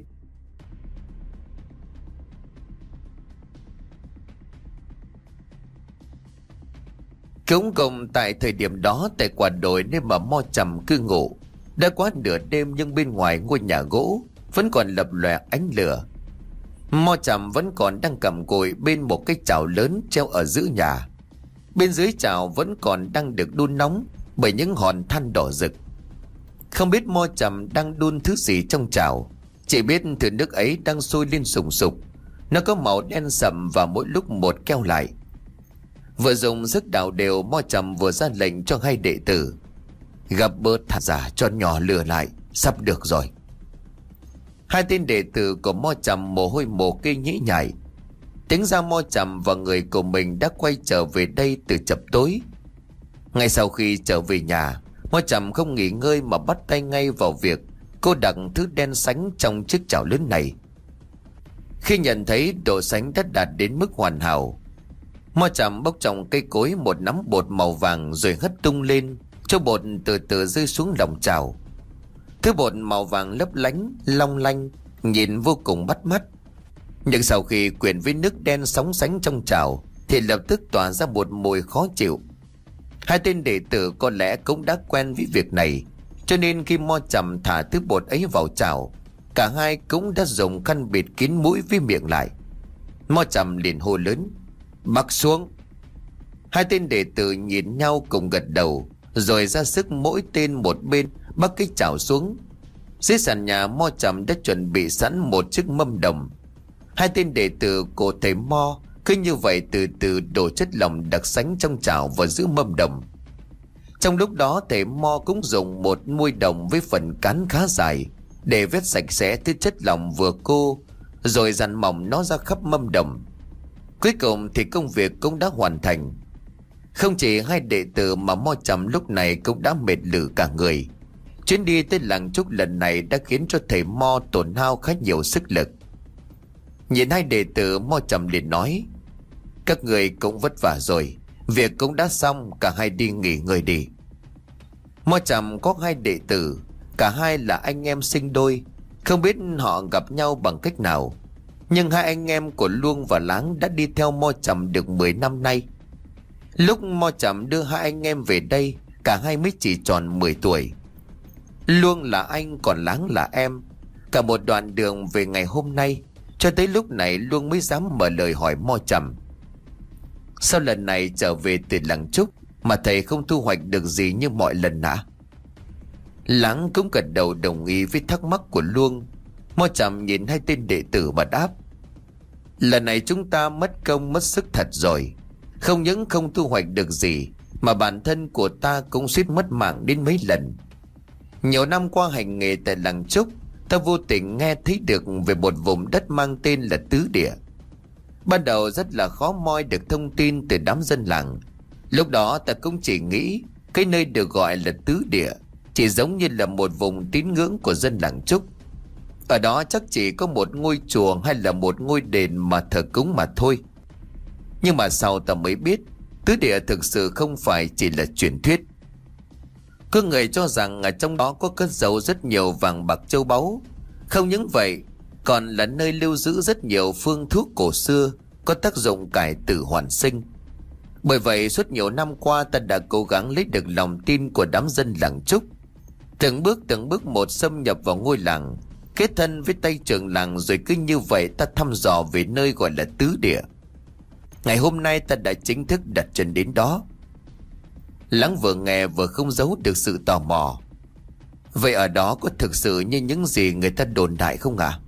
Cũng cùng tại thời điểm đó, tại quả đồi nơi mà Mo Trầm cư ngụ, đã quá nửa đêm nhưng bên ngoài ngôi nhà gỗ vẫn còn lập lòe ánh lửa. Mo Trầm vẫn còn đang cầm cùi bên một cái chảo lớn treo ở giữa nhà. Bên dưới chảo vẫn còn đang được đun nóng bởi những hòn than đỏ rực. Không biết Mo Trầm đang đun thứ gì trong chảo, chỉ biết thứ nước ấy đang sôi lên sùng sục. Nó có màu đen sậm và mỗi lúc một keo lại. Vừa dùng sức đảo đều, Mo Trầm vừa ra lệnh cho hai đệ tử: Gặp bớt thả giả cho nhỏ lửa lại, sắp được rồi. Hai tên đệ tử của Mo Trầm mồ hôi mồ kê nhễ nhại. Tính ra Mo Trầm và người của mình đã quay trở về đây từ chập tối. Ngay sau khi trở về nhà, Mo Trầm không nghỉ ngơi mà bắt tay ngay vào việc cô đặt thứ đen sánh trong chiếc chảo lớn này. Khi nhận thấy độ sánh đã đạt đến mức hoàn hảo, Mo Trầm bốc trong cây cối một nắm bột màu vàng rồi hất tung lên, cho bột từ từ rơi xuống lòng chảo. Thứ bột màu vàng lấp lánh, long lanh, nhìn vô cùng bắt mắt. Nhưng sau khi quyện với nước đen sóng sánh trong chảo thì lập tức tỏa ra một mùi khó chịu. Hai tên đệ tử có lẽ cũng đã quen với việc này, cho nên khi Mo Trầm thả thứ bột ấy vào chảo, cả hai cũng đã dùng khăn bịt kín mũi với miệng lại. Mo Trầm liền hô lớn: Bắc xuống. Hai tên đệ tử nhìn nhau cùng gật đầu, rồi ra sức mỗi tên một bên bắc cái chảo xuống. Dưới sàn nhà Mo Trầm đã chuẩn bị sẵn một chiếc mâm đồng. Hai tên đệ tử của thầy Mo cứ như vậy từ từ đổ chất lỏng đặc sánh trong chảo vào giữa mâm đồng. Trong lúc đó thầy Mo cũng dùng một muôi đồng với phần cán khá dài để vét sạch sẽ thứ chất lỏng vừa khô, rồi dàn mỏng nó ra khắp mâm đồng. Cuối cùng thì công việc cũng đã hoàn thành. Không chỉ hai đệ tử mà Mo Trầm lúc này cũng đã mệt lử cả người. Chuyến đi tới làng Trúc lần này đã khiến cho thầy Mo tổn hao khá nhiều sức lực. Nhìn hai đệ tử, Mo Trầm liền nói: các người cũng vất vả rồi, việc cũng đã xong, cả hai đi nghỉ ngơi đi. Mo Trầm có hai đệ tử, cả hai là anh em sinh đôi. Không biết họ gặp nhau bằng cách nào, nhưng hai anh em của Luông và Láng đã đi theo Mo Trầm được mười năm nay. Lúc Mo Trầm đưa hai anh em về đây, cả hai mới chỉ tròn mười tuổi. Luông là anh, còn Láng là em. Cả một đoạn đường về ngày hôm nay, cho tới lúc này Luông mới dám mở lời hỏi Mo Trầm: sao lần này trở về từ làng Trúc mà thầy không thu hoạch được gì như mọi lần hả? Láng cũng gật đầu đồng ý với thắc mắc của Luông. Mo Trầm nhìn hai tên đệ tử và đáp: lần này chúng ta mất công mất sức thật rồi. Không những không thu hoạch được gì, mà bản thân của ta cũng suýt mất mạng đến mấy lần. Nhiều năm qua hành nghề tại làng Trúc, ta vô tình nghe thấy được về một vùng đất mang tên là Tứ Địa. Ban đầu rất là khó moi được thông tin từ đám dân làng. Lúc đó ta cũng chỉ nghĩ cái nơi được gọi là Tứ Địa chỉ giống như là một vùng tín ngưỡng của dân làng Trúc. Ở đó chắc chỉ có một ngôi chùa hay là một ngôi đền mà thờ cúng mà thôi. Nhưng mà sau ta mới biết Tứ Địa thực sự không phải chỉ là truyền thuyết. Có người cho rằng ở trong đó có cất giấu rất nhiều vàng bạc châu báu. Không những vậy, còn là nơi lưu giữ rất nhiều phương thuốc cổ xưa có tác dụng cải tử hoàn sinh. Bởi vậy suốt nhiều năm qua ta đã cố gắng lấy được lòng tin của đám dân làng Trúc. Từng bước từng bước một xâm nhập vào ngôi làng, kết thân với tay trưởng làng, rồi cứ như vậy ta thăm dò về nơi gọi là Tứ Địa. Ngày hôm nay ta đã chính thức đặt chân đến đó. Láng vừa nghe vừa không giấu được sự tò mò: vậy ở đó có thực sự như những gì người ta đồn đại không ạ? À?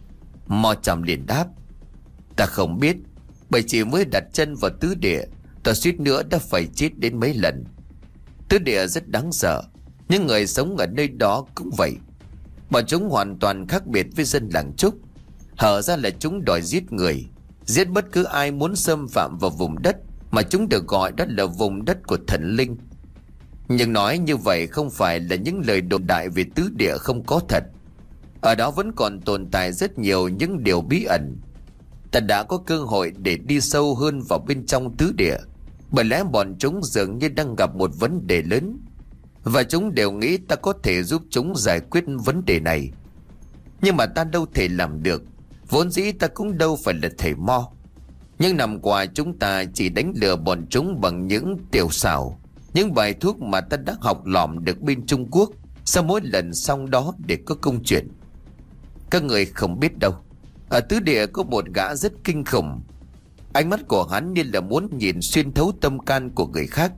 Mo Trầm liền đáp: ta không biết, bởi chỉ mới đặt chân vào Tứ Địa, ta suýt nữa đã phải chết đến mấy lần. Tứ Địa rất đáng sợ, những người sống ở nơi đó cũng vậy. Bọn chúng hoàn toàn khác biệt với dân làng Trúc. Hở ra là chúng đòi giết người, giết bất cứ ai muốn xâm phạm vào vùng đất mà chúng được gọi đó là vùng đất của thần linh. Nhưng nói như vậy không phải là những lời đồn đại về Tứ Địa không có thật. Ở đó vẫn còn tồn tại rất nhiều những điều bí ẩn. Ta đã có cơ hội để đi sâu hơn vào bên trong Tứ Địa, bởi lẽ bọn chúng dường như đang gặp một vấn đề lớn, và chúng đều nghĩ ta có thể giúp chúng giải quyết vấn đề này. Nhưng mà ta đâu thể làm được, vốn dĩ ta cũng đâu phải là thầy Mo. Nhưng năm qua chúng ta chỉ đánh lừa bọn chúng bằng những tiểu xảo, những bài thuốc mà ta đã học lỏm được bên Trung Quốc sau mỗi lần xong đó để có công chuyện. Các người không biết đâu, ở Tứ Địa có một gã rất kinh khủng. Ánh mắt của hắn như là muốn nhìn xuyên thấu tâm can của người khác.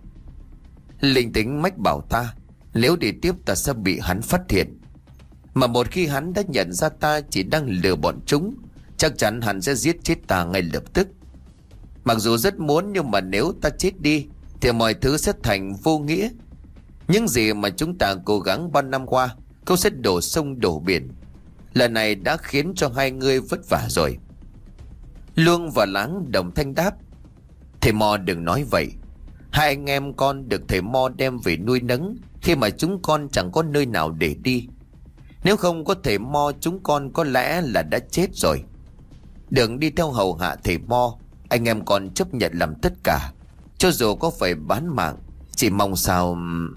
Linh tính mách bảo ta, nếu đi tiếp ta sẽ bị hắn phát hiện. Mà một khi hắn đã nhận ra ta chỉ đang lừa bọn chúng, chắc chắn hắn sẽ giết chết ta ngay lập tức. Mặc dù rất muốn, nhưng mà nếu ta chết đi thì mọi thứ sẽ thành vô nghĩa. Những gì mà chúng ta cố gắng bao năm qua cũng sẽ đổ sông đổ biển. Lần này đã khiến cho hai người vất vả rồi. Luông và Láng đồng thanh đáp: thầy Mo đừng nói vậy. Hai anh em con được thầy Mo đem về nuôi nấng khi mà chúng con chẳng có nơi nào để đi. Nếu không có thầy Mo, chúng con có lẽ là đã chết rồi. Đừng đi theo hầu hạ thầy Mo, anh em con chấp nhận làm tất cả, cho dù có phải bán mạng. Chỉ mong sao...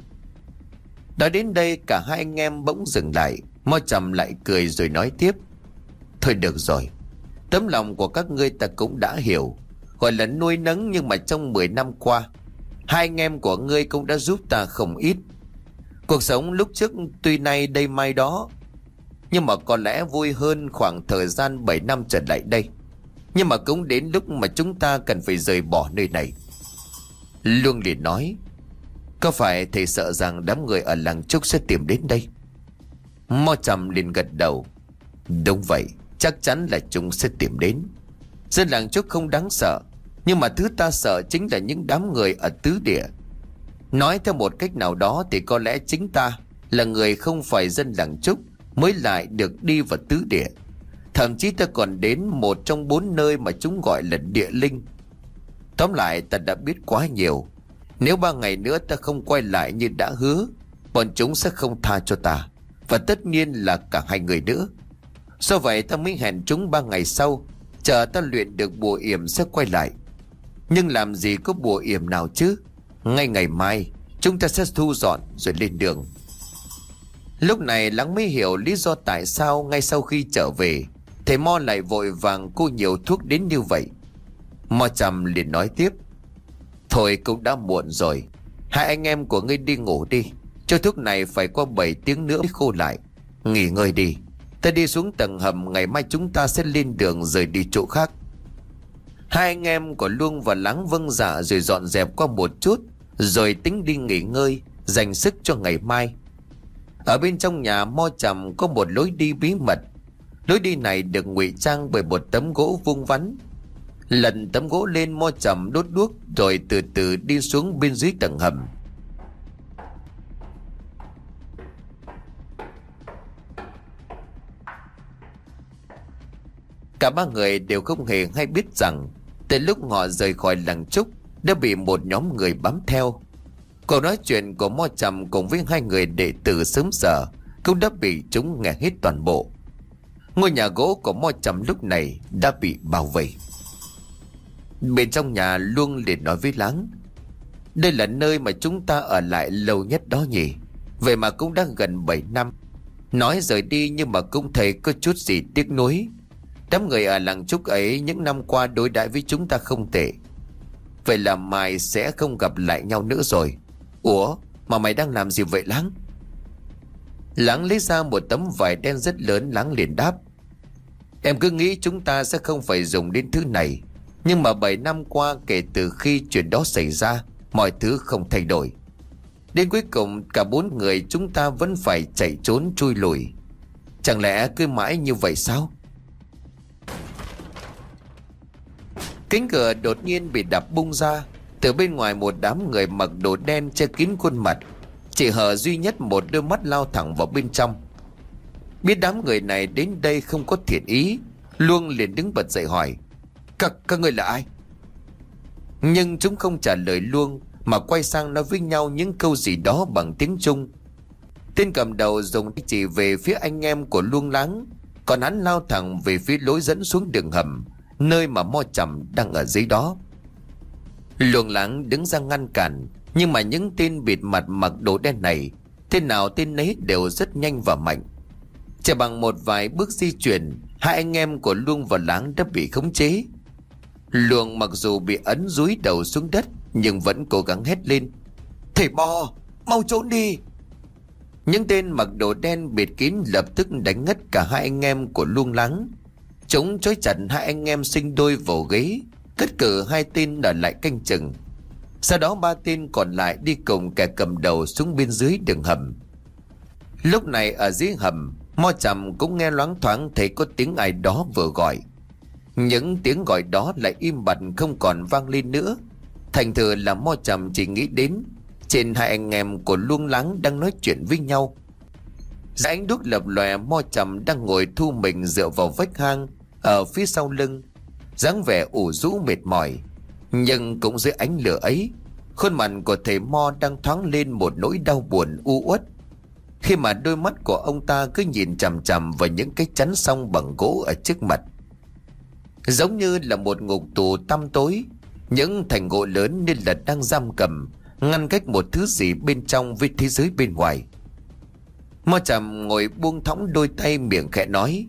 Nói đến đây cả hai anh em bỗng dừng lại. Mo Trầm lại cười rồi nói tiếp: thôi được rồi, tấm lòng của các ngươi ta cũng đã hiểu. Gọi là nuôi nấng, nhưng mà trong mười năm qua hai anh em của ngươi cũng đã giúp ta không ít. Cuộc sống lúc trước tuy nay đây mai đó, nhưng mà có lẽ vui hơn khoảng thời gian bảy năm trở lại đây. Nhưng mà cũng đến lúc mà chúng ta cần phải rời bỏ nơi này. Luông liền nói: Có phải thầy sợ rằng đám người ở làng Trúc sẽ tìm đến đây? Mo Trầm liền gật đầu: Đúng vậy, chắc chắn là chúng sẽ tìm đến. Dân làng Trúc không đáng sợ, nhưng mà thứ ta sợ chính là những đám người ở tứ địa. Nói theo một cách nào đó thì có lẽ chính ta là người không phải dân làng Trúc mới lại được đi vào tứ địa. Thậm chí ta còn đến một trong bốn nơi mà chúng gọi là địa linh. Tóm lại, ta đã biết quá nhiều. Nếu ba ngày nữa ta không quay lại như đã hứa, bọn chúng sẽ không tha cho ta, và tất nhiên là cả hai người nữa. Do vậy ta mới hẹn chúng ba ngày sau, chờ ta luyện được bùa yểm sẽ quay lại. Nhưng làm gì có bùa yểm nào chứ? Ngay ngày mai chúng ta sẽ thu dọn rồi lên đường. Lúc này Lắng mới hiểu lý do tại sao ngay sau khi trở về, thầy Mo lại vội vàng cô nhiều thuốc đến như vậy. Mo Trầm liền nói tiếp: Thôi cũng đã muộn rồi, hai anh em của ngươi đi ngủ đi. Cho thuốc này phải qua bảy tiếng nữa mới khô lại. Nghỉ ngơi đi, ta đi xuống tầng hầm, ngày mai chúng ta sẽ lên đường rời đi chỗ khác. Hai anh em của Luông và Lắng vâng dạ rồi dọn dẹp qua một chút, rồi tính đi nghỉ ngơi, dành sức cho ngày mai. Ở bên trong nhà Mo Trầm có một lối đi bí mật. Lối đi này được ngụy trang bởi một tấm gỗ vuông vắn. Lần tấm gỗ lên, Mo Trầm đốt đuốc rồi từ từ đi xuống bên dưới tầng hầm. Cả ba người đều không hề hay biết rằng từ lúc họ rời khỏi làng Trúc đã bị một nhóm người bám theo. Cuộc nói chuyện của Mo Trầm cùng với hai người đệ tử sớm giờ cũng đã bị chúng nghe hết toàn bộ. Ngôi nhà gỗ của Mo Trầm lúc này đã bị bao vây. Bên trong nhà, Luông liền nói với Lắng: Đây là nơi mà chúng ta ở lại lâu nhất đó nhỉ? Vậy mà cũng đã gần bảy năm. Nói rời đi nhưng mà cũng thấy có chút gì tiếc nuối. Đám người ở làng Trúc ấy những năm qua đối đãi với chúng ta không tệ. Vậy là mai sẽ không gặp lại nhau nữa rồi. Ủa, mà mày đang làm gì vậy Lắng? Lắng lấy ra một tấm vải đen rất lớn. Lắng liền đáp: Em cứ nghĩ chúng ta sẽ không phải dùng đến thứ này, nhưng mà bảy năm qua kể từ khi chuyện đó xảy ra, mọi thứ không thay đổi. Đến cuối cùng cả bốn người chúng ta vẫn phải chạy trốn chui lùi. Chẳng lẽ cứ mãi như vậy sao? Cánh cửa đột nhiên bị đập bung ra. Từ bên ngoài một đám người mặc đồ đen che kín khuôn mặt, chỉ hở duy nhất một đôi mắt lao thẳng vào bên trong. Biết đám người này đến đây không có thiện ý, Luông liền đứng bật dậy hỏi: Các, các người là ai? Nhưng chúng không trả lời Luông, mà quay sang nói với nhau những câu gì đó bằng tiếng Trung. Tên cầm đầu dùng chỉ về phía anh em của Luông Lắng, còn hắn lao thẳng về phía lối dẫn xuống đường hầm, nơi mà Mo Trầm đang ở dưới đó. Luông Lắng đứng ra ngăn cản, nhưng mà những tên bịt mặt mặc đồ đen này, tên nào tên nấy đều rất nhanh và mạnh. Chỉ bằng một vài bước di chuyển, hai anh em của Luông và Lắng đã bị khống chế. Luông mặc dù bị ấn dúi đầu xuống đất, nhưng vẫn cố gắng hét lên: Thầy Mo, mau trốn đi! Những tên mặc đồ đen bịt kín lập tức đánh ngất cả hai anh em của Luông Lắng. Chúng trói chặt hai anh em sinh đôi vào ghế, cất cử hai tên ở lại canh chừng. Sau đó ba tên còn lại đi cùng kẻ cầm đầu xuống bên dưới đường hầm. Lúc này ở dưới hầm, Mo Trầm cũng nghe loáng thoáng thấy có tiếng ai đó vừa gọi. Những tiếng gọi đó lại im bặt không còn vang lên nữa. Thành thử là Mo Trầm chỉ nghĩ đến trên hai anh em của Luông Lắng đang nói chuyện với nhau. Dưới ánh đuốc lập lòe, Mo Trầm đang ngồi thu mình dựa vào vách hang ở phía sau lưng, dáng vẻ ủ rũ mệt mỏi. Nhưng cũng dưới ánh lửa ấy, khuôn mặt của thầy Mo đang thoáng lên một nỗi đau buồn u uất, khi mà đôi mắt của ông ta cứ nhìn chằm chằm vào những cái chắn song bằng gỗ ở trước mặt. Giống như là một ngục tù tăm tối, những thành gỗ lớn nên là đang giam cầm, ngăn cách một thứ gì bên trong với thế giới bên ngoài. Mo Trầm ngồi buông thõng đôi tay, miệng khẽ nói: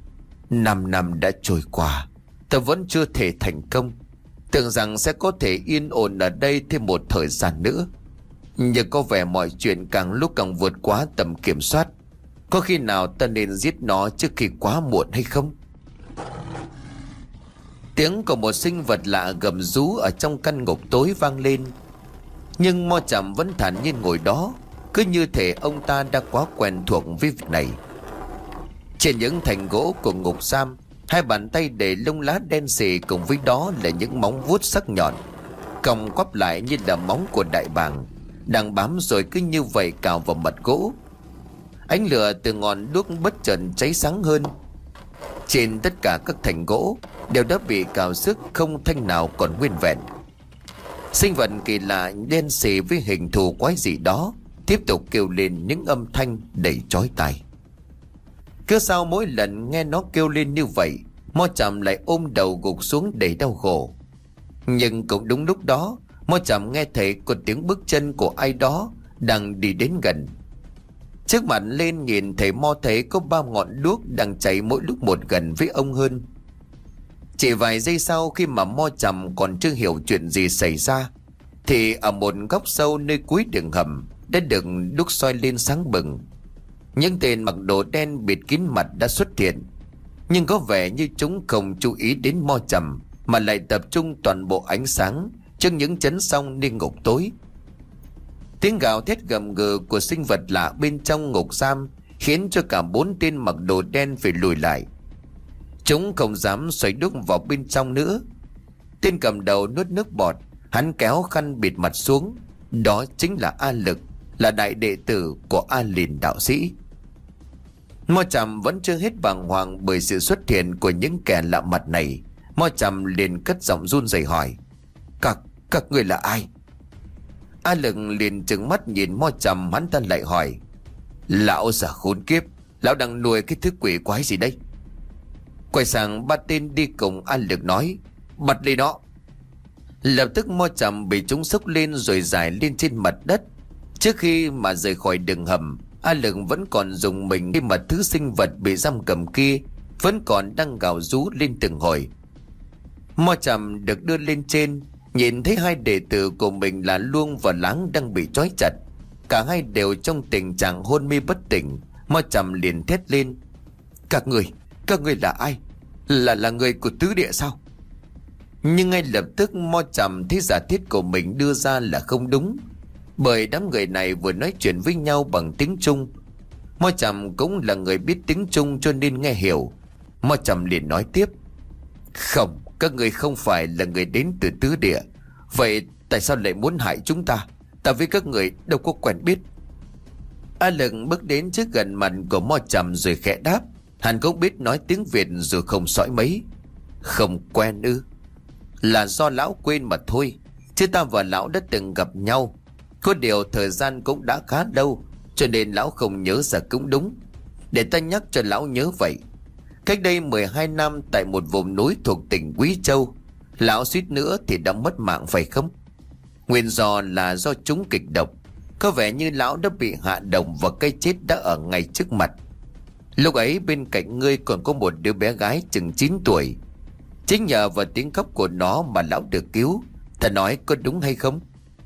Năm năm đã trôi qua, ta vẫn chưa thể thành công. Tưởng rằng sẽ có thể yên ổn ở đây thêm một thời gian nữa, nhưng có vẻ mọi chuyện càng lúc càng vượt quá tầm kiểm soát. Có khi nào ta nên giết nó trước khi quá muộn hay không? Tiếng của một sinh vật lạ gầm rú ở trong căn ngục tối vang lên. Nhưng Mo Trầm vẫn thản nhiên ngồi đó, cứ như thể ông ta đã quá quen thuộc với việc này. Trên những thành gỗ của ngục giam, hai bàn tay để lông lá đen xì, cùng với đó là những móng vuốt sắc nhọn còng quắp lại như là móng của đại bàng, đang bám rồi cứ như vậy cào vào mặt gỗ. Ánh lửa từ ngọn đuốc bất chợt cháy sáng hơn. Trên tất cả các thành gỗ đều đã bị cào xước, không thanh nào còn nguyên vẹn. Sinh vật kỳ lạ đen xì với hình thù quái dị đó tiếp tục kêu lên những âm thanh đầy chói tai. Cứ sau mỗi lần nghe nó kêu lên như vậy, Mo Trầm lại ôm đầu gục xuống đầy đau khổ. Nhưng cũng đúng lúc đó, Mo Trầm nghe thấy có tiếng bước chân của ai đó đang đi đến gần. Trước mặt lên nhìn thấy Mo thấy có ba ngọn đuốc đang cháy mỗi lúc một gần với ông hơn. Chỉ vài giây sau, khi mà Mo Trầm còn chưa hiểu chuyện gì xảy ra, thì ở một góc sâu nơi cuối đường hầm đã được đuốc soi lên sáng bừng. Những tên mặc đồ đen bịt kín mặt đã xuất hiện, nhưng có vẻ như chúng không chú ý đến Mo Trầm, mà lại tập trung toàn bộ ánh sáng trước những chấn song nên ngục tối. Tiếng gào thét gầm gừ của sinh vật lạ bên trong ngục giam khiến cho cả bốn tên mặc đồ đen phải lùi lại. Chúng không dám xoay đuốc vào bên trong nữa. Tên cầm đầu nuốt nước bọt, hắn kéo khăn bịt mặt xuống. Đó chính là A Lực, là đại đệ tử của A Lìn đạo sĩ. Mo Trầm vẫn chưa hết bàng hoàng bởi sự xuất hiện của những kẻ lạ mặt này. Mo Trầm liền cất giọng run rẩy hỏi: Các, các người là ai? A Lực liền trừng mắt nhìn Mo Trầm, hắn ta lại hỏi: Lão già khốn kiếp, lão đang nuôi cái thứ quỷ quái gì đây? Quay sang ba tên đi cùng A Lực nói: Bật lên đó. Lập tức Mo Trầm bị chúng xốc lên rồi giải lên trên mặt đất. Trước khi mà rời khỏi đường hầm, A Lực vẫn còn dùng mình khi mà thứ sinh vật bị giam cầm kia vẫn còn đang gào rú lên từng hồi. Mo Trầm được đưa lên trên, nhìn thấy hai đệ tử của mình là Luông và Láng đang bị trói chặt. Cả hai đều trong tình trạng hôn mê bất tỉnh. Mo Trầm liền thét lên: Các người, các người là ai? Là là người của tứ địa sao? Nhưng ngay lập tức Mo Trầm thấy giả thiết của mình đưa ra là không đúng, bởi đám người này vừa nói chuyện với nhau bằng tiếng Trung. Mo Trầm cũng là người biết tiếng Trung cho nên nghe hiểu. Mo Trầm liền nói tiếp: Không, các người không phải là người đến từ tứ địa. Vậy tại sao lại muốn hại chúng ta? Ta với các người đâu có quen biết. A Lực bước đến trước gần mặt của Mo Trầm rồi khẽ đáp. Hắn cũng biết nói tiếng Việt dù không sõi mấy. Không quen ư? Là do lão quên mà thôi, chứ ta và lão đã từng gặp nhau. Có điều thời gian cũng đã khá lâu, cho nên lão không nhớ ra cũng đúng. Để ta nhắc cho lão nhớ vậy. Cách đây mười hai năm, tại một vùng núi thuộc tỉnh Quý Châu, lão suýt nữa thì đã mất mạng phải không? Nguyên do là do trúng kịch độc. Có vẻ như lão đã bị hạ độc và cái chết đã ở ngay trước mặt. Lúc ấy bên cạnh ngươi còn có một đứa bé gái chừng chín tuổi. Chính nhờ vào tiếng khóc của nó mà lão được cứu. Ta nói có đúng hay không?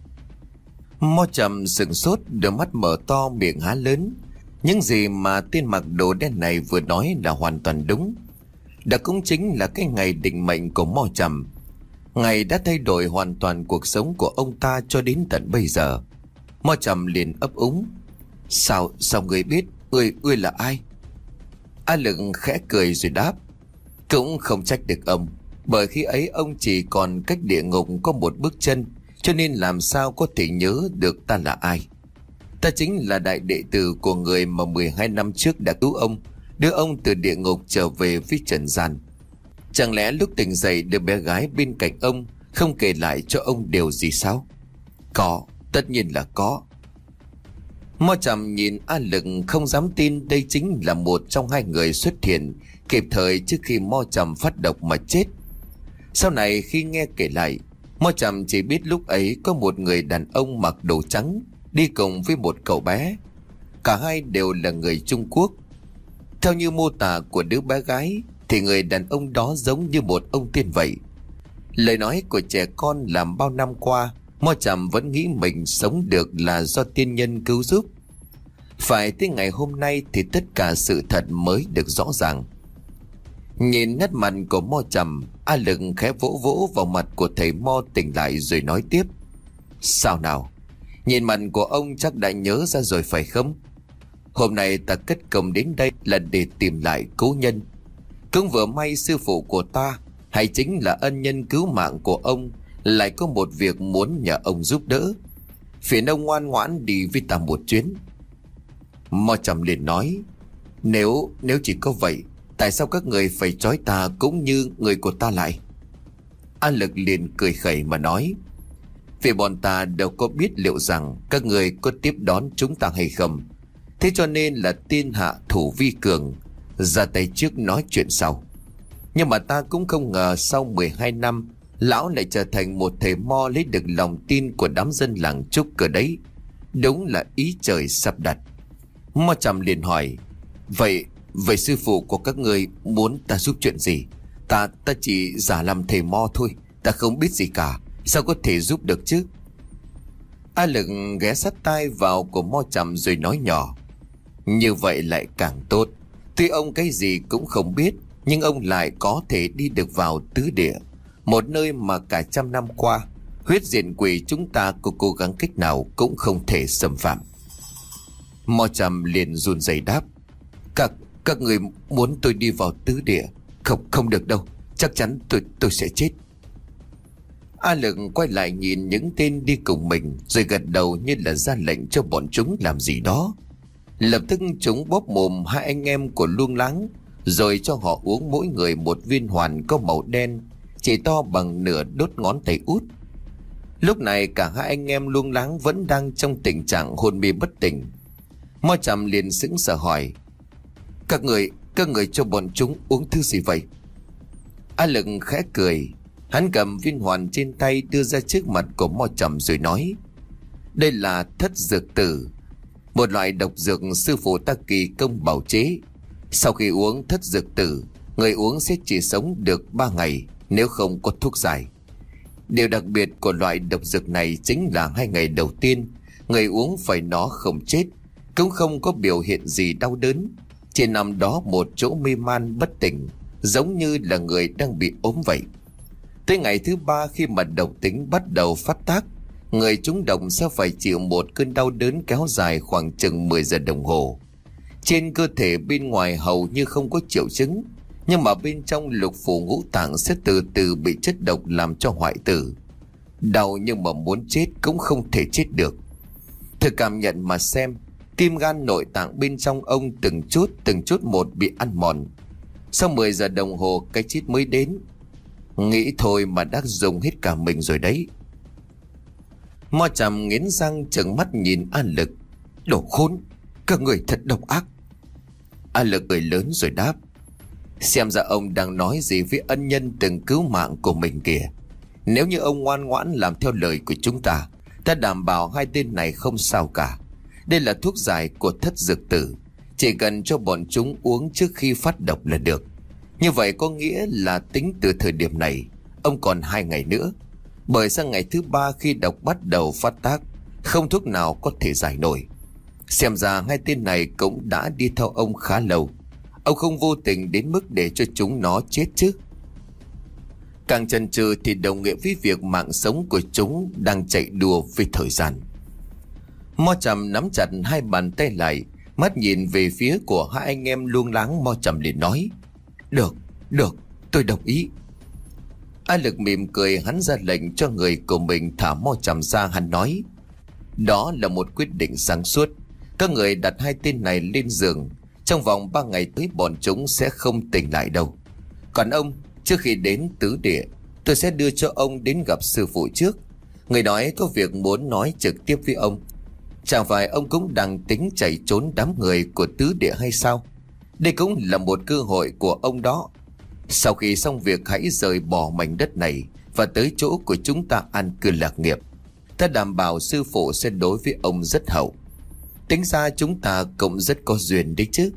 Mo Trầm sửng sốt, đôi mắt mở to, miệng há lớn. Những gì mà tên mặc đồ đen này vừa nói là hoàn toàn đúng. Đó cũng chính là cái ngày định mệnh của Mo Trầm. Ngày đã thay đổi hoàn toàn cuộc sống của ông ta cho đến tận bây giờ. Mo Trầm liền ấp úng: Sao, sao người biết? Ngươi, ngươi là ai? A Lực khẽ cười rồi đáp: Cũng không trách được ông, bởi khi ấy ông chỉ còn cách địa ngục có một bước chân, cho nên làm sao có thể nhớ được ta là ai. Ta chính là đại đệ tử của người mà mười hai năm trước đã cứu ông, đưa ông từ địa ngục trở về với trần gian. Chẳng lẽ lúc tỉnh dậy đứa bé gái bên cạnh ông không kể lại cho ông điều gì sao? Có, tất nhiên là có. Mo Trầm nhìn A Lực không dám tin đây chính là một trong hai người xuất hiện kịp thời trước khi Mo Trầm phát độc mà chết. Sau này khi nghe kể lại, Mo Trầm chỉ biết lúc ấy có một người đàn ông mặc đồ trắng đi cùng với một cậu bé. Cả hai đều là người Trung Quốc. Theo như mô tả của đứa bé gái thì người đàn ông đó giống như một ông tiên vậy. Lời nói của trẻ con làm bao năm qua, Mo Trầm vẫn nghĩ mình sống được là do tiên nhân cứu giúp. Phải tới ngày hôm nay thì tất cả sự thật mới được rõ ràng. Nhìn nét mặt của Mo Trầm, A Lực khẽ vỗ vỗ vào mặt của thầy Mo tỉnh lại rồi nói tiếp. Sao nào? Nhìn mặt của ông chắc đã nhớ ra rồi phải không? Hôm nay ta cất công đến đây là để tìm lại cố nhân. Cũng vừa may sư phụ của ta, hay chính là ân nhân cứu mạng của ông, lại có một việc muốn nhờ ông giúp đỡ. Phiền ông ngoan ngoãn đi với ta một chuyến. Mo Trầm liền nói. Nếu, nếu chỉ có vậy, tại sao các người phải trói ta cũng như người của ta lại? A Lực liền cười khẩy mà nói. Vì bọn ta đâu có biết liệu rằng các người có tiếp đón chúng ta hay không. Thế cho nên là tiên hạ thủ vi cường, ra tay trước nói chuyện sau. Nhưng mà ta cũng không ngờ sau mười hai năm, lão lại trở thành một thầy Mo lấy được lòng tin của đám dân làng Trúc cơ đấy. Đúng là ý trời sắp đặt. Mo Trầm liền hỏi. Vậy, vậy sư phụ của các người muốn ta giúp chuyện gì? Ta, ta chỉ giả làm thầy Mo thôi, ta không biết gì cả, sao có thể giúp được chứ? A Lực ghé sát tai vào của Mo Trầm rồi nói nhỏ. Như vậy lại càng tốt. Tuy ông cái gì cũng không biết, nhưng ông lại có thể đi được vào tứ địa, một nơi mà cả trăm năm qua huyết diện quỷ chúng ta có cố gắng cách nào cũng không thể xâm phạm. Mo Trầm liền run rẩy đáp. Các, các người muốn tôi đi vào tứ địa? Không, không được đâu, chắc chắn tôi, tôi sẽ chết. A Lực quay lại nhìn những tên đi cùng mình rồi gật đầu như là ra lệnh cho bọn chúng làm gì đó. Lập tức chúng bóp mồm hai anh em của Luông Láng, rồi cho họ uống mỗi người một viên hoàn có màu đen, chỉ to bằng nửa đốt ngón tay út. Lúc này cả hai anh em Luông Láng vẫn đang trong tình trạng hôn mê bất tỉnh. Mo Trầm liền sững sờ hỏi. Các người, các người cho bọn chúng uống thứ gì vậy? A Lực khẽ cười. Hắn cầm viên hoàn trên tay đưa ra trước mặt của Mo Trầm rồi nói. Đây là thất dược tử, một loại độc dược sư phụ ta kỳ công bào chế. Sau khi uống thất dược tử, người uống sẽ chỉ sống được ba ngày nếu không có thuốc giải. Điều đặc biệt của loại độc dược này chính là hai ngày đầu tiên, người uống phải nó không chết, cũng không có biểu hiện gì đau đớn, chỉ nằm đó một chỗ mê man bất tỉnh, giống như là người đang bị ốm vậy. Tới ngày thứ ba khi mà độc tính bắt đầu phát tác, người trúng độc sẽ phải chịu một cơn đau đớn kéo dài khoảng chừng mười giờ đồng hồ. Trên cơ thể bên ngoài hầu như không có triệu chứng, nhưng mà bên trong lục phủ ngũ tạng sẽ từ từ bị chất độc làm cho hoại tử. Đau nhưng mà muốn chết cũng không thể chết được. Thử cảm nhận mà xem, tim gan nội tạng bên trong ông từng chút từng chút một bị ăn mòn. Sau mười giờ đồng hồ cái chết mới đến. Nghĩ thôi mà đã dùng hết cả mình rồi đấy. Mo Trầm nghiến răng trừng mắt nhìn A Lực. Đồ khốn, các người thật độc ác. A Lực cười lớn rồi đáp. Xem ra ông đang nói gì với ân nhân từng cứu mạng của mình kìa. Nếu như ông ngoan ngoãn làm theo lời của chúng ta, ta đảm bảo hai tên này không sao cả. Đây là thuốc giải của thất dược tử, chỉ cần cho bọn chúng uống trước khi phát độc là được. Như vậy có nghĩa là tính từ thời điểm này, ông còn hai ngày nữa. Bởi sang ngày thứ ba khi độc bắt đầu phát tác, không thuốc nào có thể giải nổi. Xem ra hai tên này cũng đã đi theo ông khá lâu. Ông không vô tình đến mức để cho chúng nó chết chứ? Càng chần chừ thì đồng nghĩa với việc mạng sống của chúng đang chạy đua với thời gian. Mo Trầm nắm chặt hai bàn tay lại, mắt nhìn về phía của hai anh em Luông Láng. Mo Trầm liền nói. Được, được, tôi đồng ý. A Lực mỉm cười, hắn ra lệnh cho người của mình thả Mo Trầm ra. Hắn nói. Đó là một quyết định sáng suốt. Các người đặt hai tên này lên giường. Trong vòng ba ngày tới bọn chúng sẽ không tỉnh lại đâu. Còn ông, trước khi đến tứ địa, tôi sẽ đưa cho ông đến gặp sư phụ trước. Người nói có việc muốn nói trực tiếp với ông. Chẳng phải ông cũng đang tính chạy trốn đám người của tứ địa hay sao? Đây cũng là một cơ hội của ông đó. Sau khi xong việc hãy rời bỏ mảnh đất này và tới chỗ của chúng ta an cư lạc nghiệp. Ta đảm bảo sư phụ sẽ đối với ông rất hậu. Tính ra chúng ta cũng rất có duyên đấy chứ.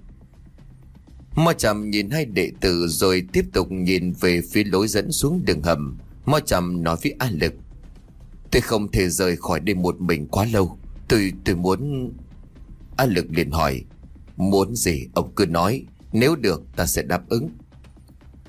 Mo Trầm nhìn hai đệ tử rồi tiếp tục nhìn về phía lối dẫn xuống đường hầm. Mo Trầm nói với A Lực. Tôi không thể rời khỏi đây một mình quá lâu. Tôi, tôi muốn... A Lực liền hỏi. Muốn gì ông cứ nói, nếu được ta sẽ đáp ứng.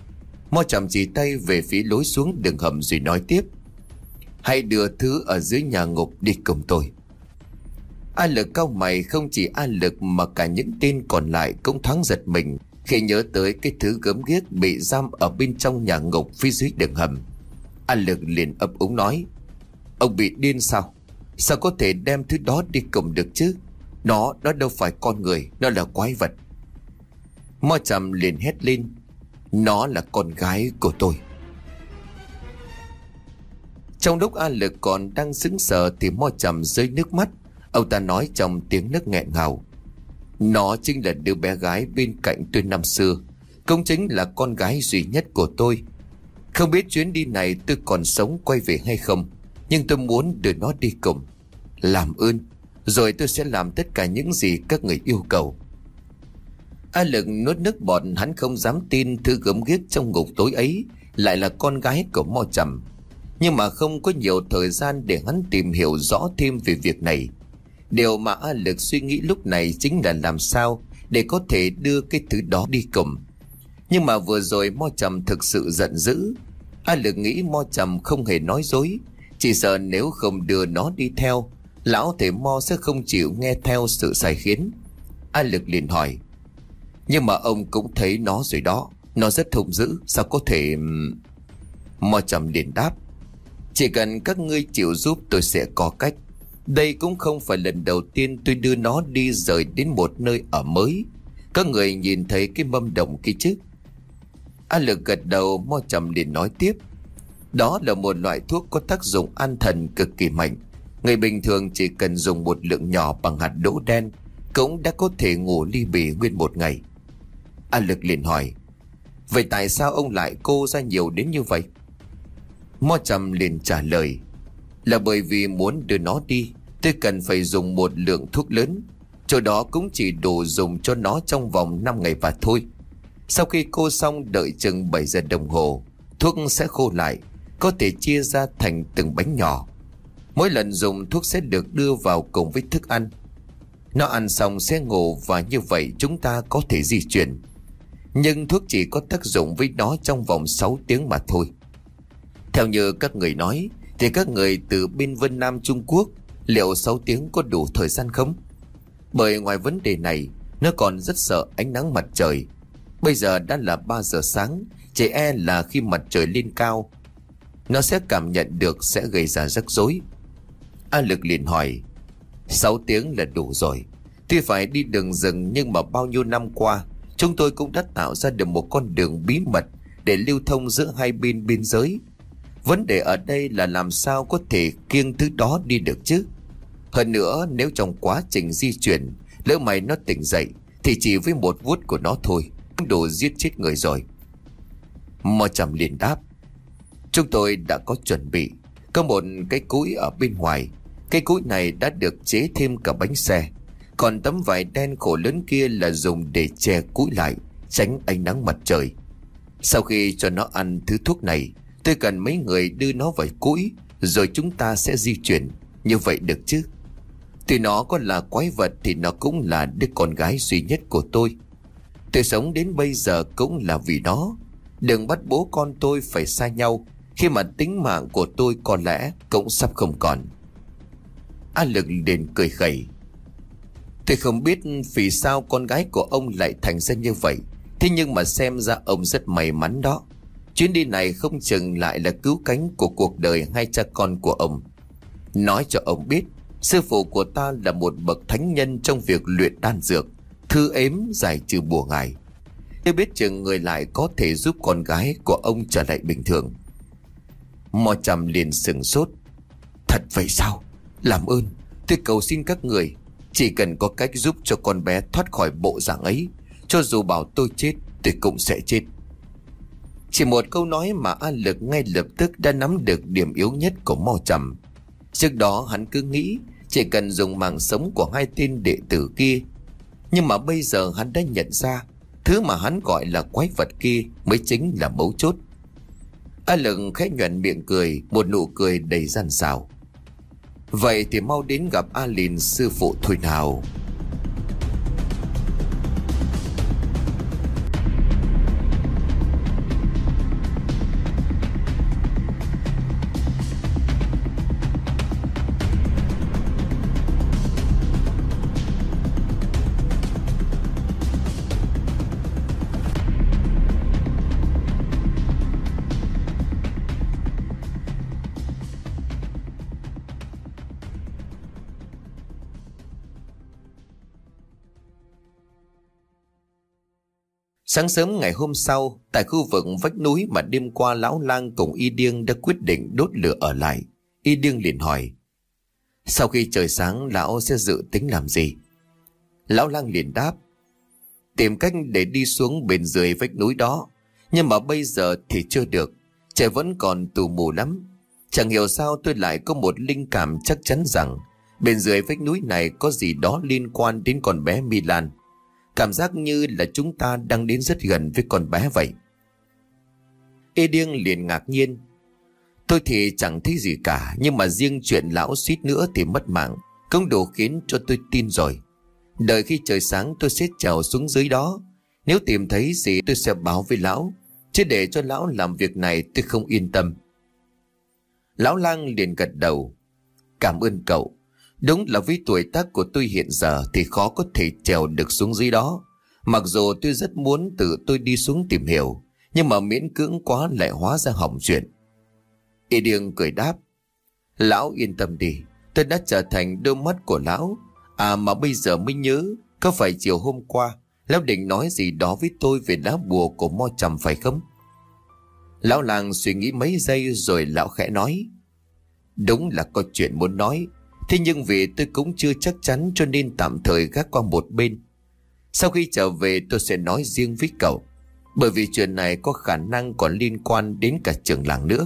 Mo chậm chỉ tay về phía lối xuống đường hầm rồi nói tiếp: Hãy đưa thứ ở dưới nhà ngục đi cùng tôi. A Lực cau mày, không chỉ A Lực mà cả những tên còn lại cũng thoáng giật mình khi nhớ tới cái thứ gớm ghiếc bị giam ở bên trong nhà ngục phía dưới đường hầm. A Lực liền ấp úng nói: Ông bị điên sao? Sao có thể đem thứ đó đi cùng được chứ? Nó, nó đâu phải con người, nó là quái vật. Mo Trầm liền hét lên: Nó là con gái của tôi. Trong lúc A Lực còn đang sững sờ thì Mo Trầm rơi nước mắt. Ông ta nói trong tiếng nấc nghẹn ngào: Nó chính là đứa bé gái bên cạnh tôi năm xưa, cũng chính là con gái duy nhất của tôi. Không biết chuyến đi này tôi còn sống quay về hay không, nhưng tôi muốn đưa nó đi cùng. Làm ơn, rồi tôi sẽ làm tất cả những gì các người yêu cầu. A Lực nuốt nước bọt, hắn không dám tin thứ gớm ghiếc trong ngục tối ấy lại là con gái của Mo Trầm. Nhưng mà không có nhiều thời gian để hắn tìm hiểu rõ thêm về việc này. Điều mà A Lực suy nghĩ lúc này chính là làm sao để có thể đưa cái thứ đó đi cùng. Nhưng mà vừa rồi Mo Trầm thực sự giận dữ. A Lực nghĩ Mo Trầm không hề nói dối, chỉ sợ nếu không đưa nó đi theo, lão thể Mo sẽ không chịu nghe theo sự sai khiến. A Lực liền hỏi: Nhưng mà ông cũng thấy nó rồi đó, nó rất hung dữ, sao có thể... Mo Trầm liền đáp: Chỉ cần các ngươi chịu giúp tôi sẽ có cách. Đây cũng không phải lần đầu tiên tôi đưa nó đi rời đến một nơi ở mới. Các người nhìn thấy cái mâm đồng kia chứ? A Lực gật đầu. Mo Trầm liền nói tiếp: Đó là một loại thuốc có tác dụng an thần cực kỳ mạnh. Người bình thường chỉ cần dùng một lượng nhỏ bằng hạt đỗ đen cũng đã có thể ngủ ly bì nguyên một ngày. A Lực liền hỏi: Vậy tại sao ông lại cô ra nhiều đến như vậy? Mo Trầm liền trả lời: Là bởi vì muốn đưa nó đi, tôi cần phải dùng một lượng thuốc lớn. Chỗ đó cũng chỉ đủ dùng cho nó trong vòng năm ngày và thôi. Sau khi cô xong đợi chừng bảy giờ đồng hồ, thuốc sẽ khô lại, có thể chia ra thành từng bánh nhỏ. Mỗi lần dùng thuốc sẽ được đưa vào cùng với thức ăn. Nó ăn xong sẽ ngủ và như vậy chúng ta có thể di chuyển. Nhưng thuốc chỉ có tác dụng với nó trong vòng sáu tiếng mà thôi. Theo như các người nói thì các người từ bên Vân Nam Trung Quốc, liệu sáu tiếng có đủ thời gian không? Bởi ngoài vấn đề này, nó còn rất sợ ánh nắng mặt trời. Bây giờ đã là ba giờ sáng, chỉ e là khi mặt trời lên cao, nó sẽ cảm nhận được, sẽ gây ra rắc rối. A Lực liền hỏi: Sáu tiếng là đủ rồi. Tuy phải đi đường rừng nhưng mà bao nhiêu năm qua chúng tôi cũng đã tạo ra được một con đường bí mật để lưu thông giữa hai bên biên giới. Vấn đề ở đây là làm sao có thể kiêng thứ đó đi được chứ. Hơn nữa, nếu trong quá trình di chuyển lỡ mày nó tỉnh dậy thì chỉ với một vuốt của nó thôi cũng đủ giết chết người rồi. Mo Trầm liền đáp: Chúng tôi đã có chuẩn bị. Có một cái cũi ở bên ngoài. Cái cũi này đã được chế thêm cả bánh xe. Còn tấm vải đen khổ lớn kia là dùng để che cũi lại, tránh ánh nắng mặt trời. Sau khi cho nó ăn thứ thuốc này, tôi cần mấy người đưa nó vào cũi, rồi chúng ta sẽ di chuyển. Như vậy được chứ? Tuy nó có là quái vật thì nó cũng là đứa con gái duy nhất của tôi. Tôi sống đến bây giờ cũng là vì nó. Đừng bắt bố con tôi phải xa nhau, khi mà tính mạng của tôi có lẽ cũng sắp không còn. A Lực liền cười khẩy: Tôi không biết vì sao con gái của ông lại thành ra như vậy, thế nhưng mà xem ra ông rất may mắn đó. Chuyến đi này không chừng lại là cứu cánh của cuộc đời hai cha con của ông. Nói cho ông biết, sư phụ của ta là một bậc thánh nhân trong việc luyện đan dược, thư ếm giải trừ bùa ngải. Tôi biết chừng người lại có thể giúp con gái của ông trở lại bình thường. Mo Trầm liền sừng sốt: Thật vậy sao? Làm ơn, tôi cầu xin các người, chỉ cần có cách giúp cho con bé thoát khỏi bộ dạng ấy, cho dù bảo tôi chết tôi cũng sẽ chết. Chỉ một câu nói mà A Lực ngay lập tức đã nắm được điểm yếu nhất của Mo Trầm. Trước đó hắn cứ nghĩ chỉ cần dùng mạng sống của hai tên đệ tử kia, nhưng mà bây giờ hắn đã nhận ra thứ mà hắn gọi là quái vật kia mới chính là mấu chốt. A Lực khẽ nhoẻn miệng cười, một nụ cười đầy gian xảo: Vậy thì mau đến gặp A Lìn sư phụ thôi nào. Sáng sớm ngày hôm sau, tại khu vực vách núi mà đêm qua lão lang cùng Y Điêng đã quyết định đốt lửa ở lại, Y Điêng liền hỏi: sau khi trời sáng lão sẽ dự tính làm gì? Lão lang liền đáp: tìm cách để đi xuống bên dưới vách núi đó. Nhưng mà bây giờ thì chưa được, trời vẫn còn tù mù lắm. Chẳng hiểu sao tôi lại có một linh cảm chắc chắn rằng bên dưới vách núi này có gì đó liên quan đến con bé Milan. Cảm giác như là chúng ta đang đến rất gần với con bé vậy. Y Điêng liền ngạc nhiên: tôi thì chẳng thấy gì cả, nhưng mà riêng chuyện lão suýt nữa thì mất mạng cũng đủ khiến cho tôi tin rồi. Đợi khi trời sáng tôi sẽ trèo xuống dưới đó. Nếu tìm thấy gì tôi sẽ báo với lão, chứ để cho lão làm việc này tôi không yên tâm. Lão lang liền gật đầu: cảm ơn cậu. Đúng là với tuổi tác của tôi hiện giờ thì khó có thể trèo được xuống dưới đó. Mặc dù tôi rất muốn tự tôi đi xuống tìm hiểu, nhưng mà miễn cưỡng quá lại hóa ra hỏng chuyện. Y Điêng cười đáp: lão yên tâm đi, tôi đã trở thành đôi mắt của lão. À mà bây giờ mới nhớ, có phải chiều hôm qua lão định nói gì đó với tôi về lá bùa của Mo Trầm phải không? Lão lang suy nghĩ mấy giây rồi lão khẽ nói: đúng là có chuyện muốn nói, thế nhưng vì tôi cũng chưa chắc chắn cho nên tạm thời gác qua một bên. Sau khi trở về tôi sẽ nói riêng với cậu, bởi vì chuyện này có khả năng còn liên quan đến cả trưởng làng nữa.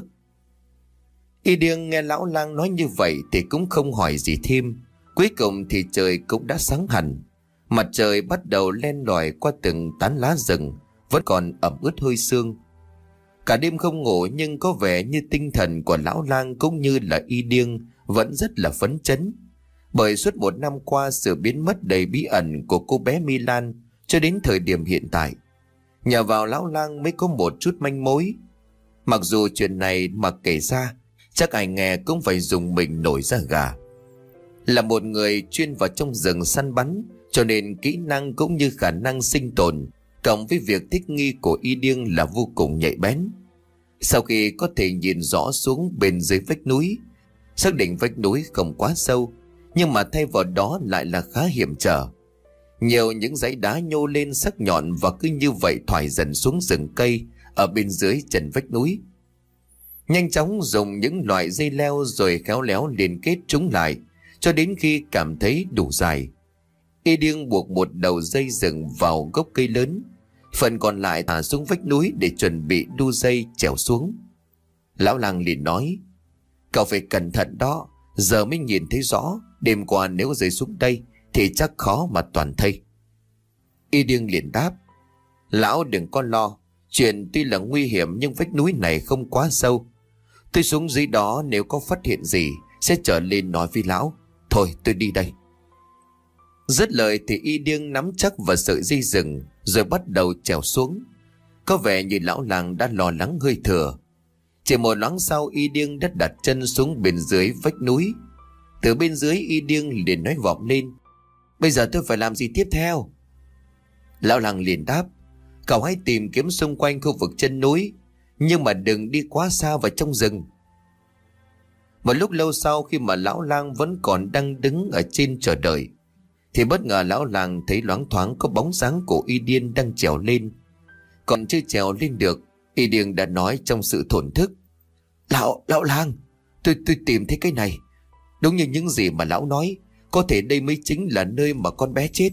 Y Điêng nghe lão lang nói như vậy thì cũng không hỏi gì thêm. Cuối cùng thì trời cũng đã sáng hẳn. Mặt trời bắt đầu len lỏi qua từng tán lá rừng, vẫn còn ẩm ướt hơi sương. Cả đêm không ngủ, nhưng có vẻ như tinh thần của lão lang cũng như là Y Điêng vẫn rất là phấn chấn. Bởi suốt một năm qua, sự biến mất đầy bí ẩn của cô bé Milan cho đến thời điểm hiện tại, nhờ vào lão lang mới có một chút manh mối. Mặc dù chuyện này mà kể ra chắc ai nghe cũng phải dùng mình nổi da gà. Là một người chuyên vào trong rừng săn bắn, cho nên kỹ năng cũng như khả năng sinh tồn cộng với việc thích nghi của Y Điêng là vô cùng nhạy bén. Sau khi có thể nhìn rõ xuống bên dưới vách núi, xác định vách núi không quá sâu, nhưng mà thay vào đó lại là khá hiểm trở. Nhiều những dãy đá nhô lên sắc nhọn và cứ như vậy thoải dần xuống rừng cây ở bên dưới chân vách núi. Nhanh chóng dùng những loại dây leo rồi khéo léo liên kết chúng lại cho đến khi cảm thấy đủ dài. Y Điêng buộc một đầu dây rừng vào gốc cây lớn, phần còn lại thả xuống vách núi để chuẩn bị đu dây trèo xuống. Lão lang liền nói: cậu phải cẩn thận đó, giờ mới nhìn thấy rõ, đêm qua nếu rơi xuống đây thì chắc khó mà toàn thây. Y Điêng liền đáp: lão đừng có lo, chuyện tuy là nguy hiểm nhưng vách núi này không quá sâu. Tôi xuống dưới đó nếu có phát hiện gì sẽ trở lên nói với lão. Thôi tôi đi đây. Dứt lời thì Y Điêng nắm chắc vào sợi dây rừng rồi bắt đầu trèo xuống. Có vẻ như lão làng đã lo lắng hơi thừa. Chỉ một loáng sau, Y Điêng đã đặt chân xuống bên dưới vách núi. Từ bên dưới, Y Điêng liền nói vọng lên: bây giờ tôi phải làm gì tiếp theo? Lão làng liền đáp: cậu hãy tìm kiếm xung quanh khu vực chân núi, nhưng mà đừng đi quá xa vào trong rừng. Một lúc lâu sau, khi mà lão lang vẫn còn đang đứng ở trên chờ đợi, thì bất ngờ lão lang thấy loáng thoáng có bóng dáng của Y Điêng đang trèo lên. Còn chưa trèo lên được, Y Điêng đã nói trong sự thổn thức: Lão, lão lang, tôi tôi tìm thấy cái này. Đúng như những gì mà lão nói, có thể đây mới chính là nơi mà con bé chết.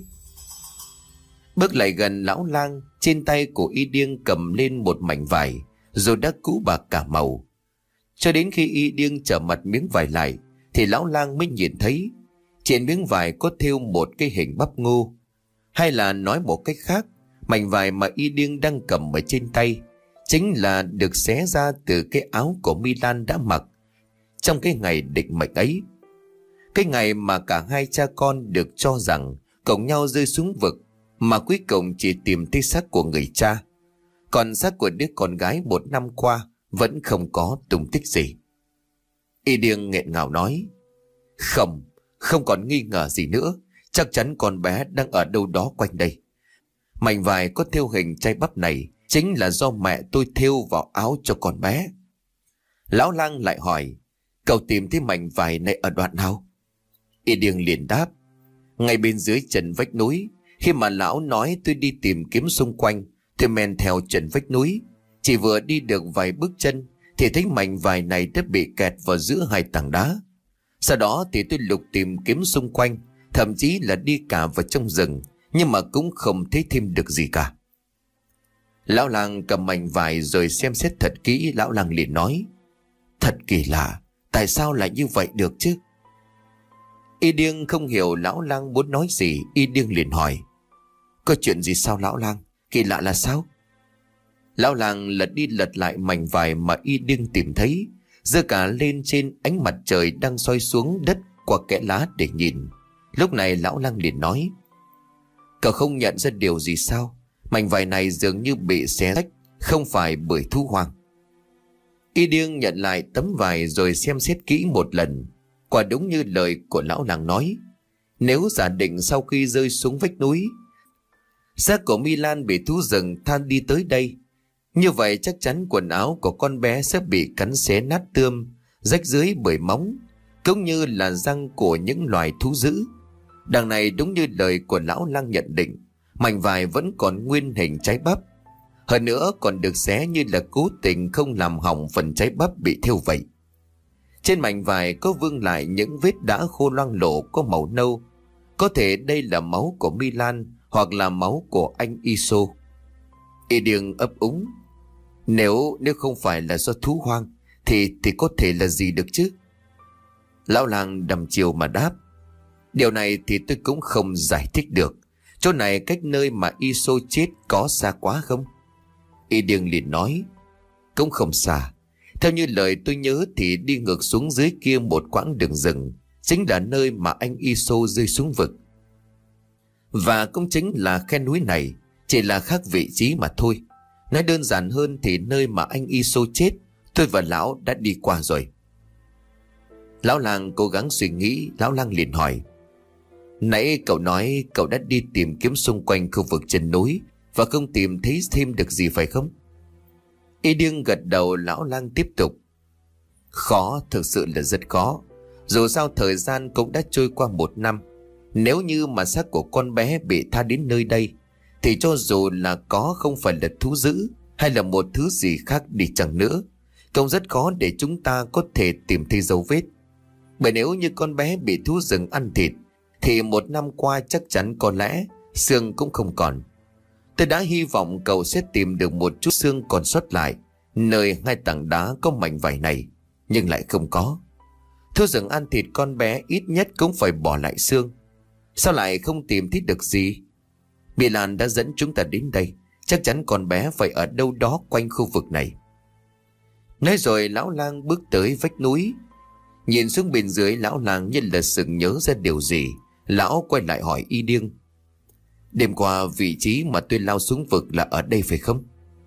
Bước lại gần lão lang, trên tay của Y Điêng cầm lên một mảnh vải, rồi đã cũ bạc cả màu. Cho đến khi Y Điêng trở mặt miếng vải lại, thì lão lang mới nhìn thấy trên miếng vải có thêu một cái hình bắp ngô. Hay là nói một cách khác, mảnh vải mà Y Điêng đang cầm ở trên tay chính là được xé ra từ cái áo của Milan đã mặc trong cái ngày định mệnh ấy. Cái ngày mà cả hai cha con được cho rằng cùng nhau rơi xuống vực, mà cuối cùng chỉ tìm thấy xác của người cha. Còn xác của đứa con gái một năm qua vẫn không có tung tích gì. Y Điêng nghẹn ngào nói: Không, không còn nghi ngờ gì nữa. Chắc chắn con bé đang ở đâu đó quanh đây. Mảnh vải có thêu hình chai bắp này chính là do mẹ tôi thêu vào áo cho con bé. Lão lang lại hỏi: Cậu tìm thấy mảnh vải này ở đoạn nào? Y Điêng liền đáp: Ngay bên dưới chân vách núi. Khi mà lão nói tôi đi tìm kiếm xung quanh, Tôi men theo chân vách núi. Chỉ vừa đi được vài bước chân thì thấy mảnh vải này đã bị kẹt vào giữa hai tảng đá. Sau đó thì tôi lục tìm kiếm xung quanh, thậm chí là đi cả vào trong rừng, nhưng mà cũng không thấy thêm được gì cả. Lão làng cầm mảnh vải rồi xem xét thật kỹ. Lão làng liền nói: Thật kỳ lạ, tại sao lại như vậy được chứ? Y Điêng không hiểu lão lang muốn nói gì. Y Điêng liền hỏi: Có chuyện gì sao lão lang? Kỳ lạ là sao? Lão lang lật đi lật lại mảnh vải mà Y Điêng tìm thấy, giơ cả lên trên ánh mặt trời đang soi xuống đất qua kẽ lá để nhìn. Lúc này lão lang liền nói: Cậu không nhận ra điều gì sao? Mảnh vải này dường như bị xé rách, không phải bởi thú hoang. Y Điêng nhận lại tấm vải rồi xem xét kỹ một lần. Quả đúng như lời của lão làng nói. Nếu giả định sau khi rơi xuống vách núi, xác của Milan bị thú rừng than đi tới đây, như vậy chắc chắn quần áo của con bé sẽ bị cắn xé nát tươm, rách dưới bởi móng, cũng như là răng của những loài thú dữ. Đằng này đúng như lời của lão lang nhận định, mảnh vải vẫn còn nguyên hình trái bắp. Hơn nữa còn được xé như là cố tình không làm hỏng phần trái bắp bị thiêu vậy. Trên mảnh vải có vương lại những vết đã khô loang lổ có màu nâu. Có thể đây là máu của Milan hoặc là máu của anh Iso. Y Điêng ấp úng: Nếu nếu không phải là do thú hoang thì thì có thể là gì được chứ? Lão làng đăm chiều mà đáp: Điều này thì tôi cũng không giải thích được. Chỗ này cách nơi mà Iso chết có xa quá không? Y Điêng liền nói: Cũng không xa. Theo như lời tôi nhớ thì đi ngược xuống dưới kia một quãng đường rừng chính là nơi mà anh Iso rơi xuống vực. Và cũng chính là khe núi này, chỉ là khác vị trí mà thôi. Nói đơn giản hơn thì nơi mà anh Iso chết, tôi và lão đã đi qua rồi. Lão làng cố gắng suy nghĩ. Lão lang liền hỏi: Nãy cậu nói cậu đã đi tìm kiếm xung quanh khu vực chân núi và không tìm thấy thêm được gì phải không? Y Điêng gật đầu. Lão lang tiếp tục: Khó, thực sự là rất khó. Dù sao thời gian cũng đã trôi qua một năm. Nếu như mà xác của con bé bị tha đến nơi đây thì cho dù là có không phải là thú dữ hay là một thứ gì khác đi chăng nữa, cũng rất khó để chúng ta có thể tìm thấy dấu vết. Bởi nếu như con bé bị thú rừng ăn thịt thì một năm qua chắc chắn có lẽ xương cũng không còn. Tôi đã hy vọng cậu sẽ tìm được một chút xương còn sót lại nơi hai tảng đá có mảnh vải này, nhưng lại không có. Thú rừng ăn thịt con bé ít nhất cũng phải bỏ lại xương. Sao lại không tìm thấy được gì? Milan đã dẫn chúng ta đến đây, chắc chắn con bé phải ở đâu đó quanh khu vực này. Nói rồi lão lang bước tới vách núi. Nhìn xuống bên dưới, lão lang như là sực nhớ ra điều gì. Lão quay lại hỏi Y Điêng: Đêm qua vị trí mà tôi lao xuống vực là ở đây phải không?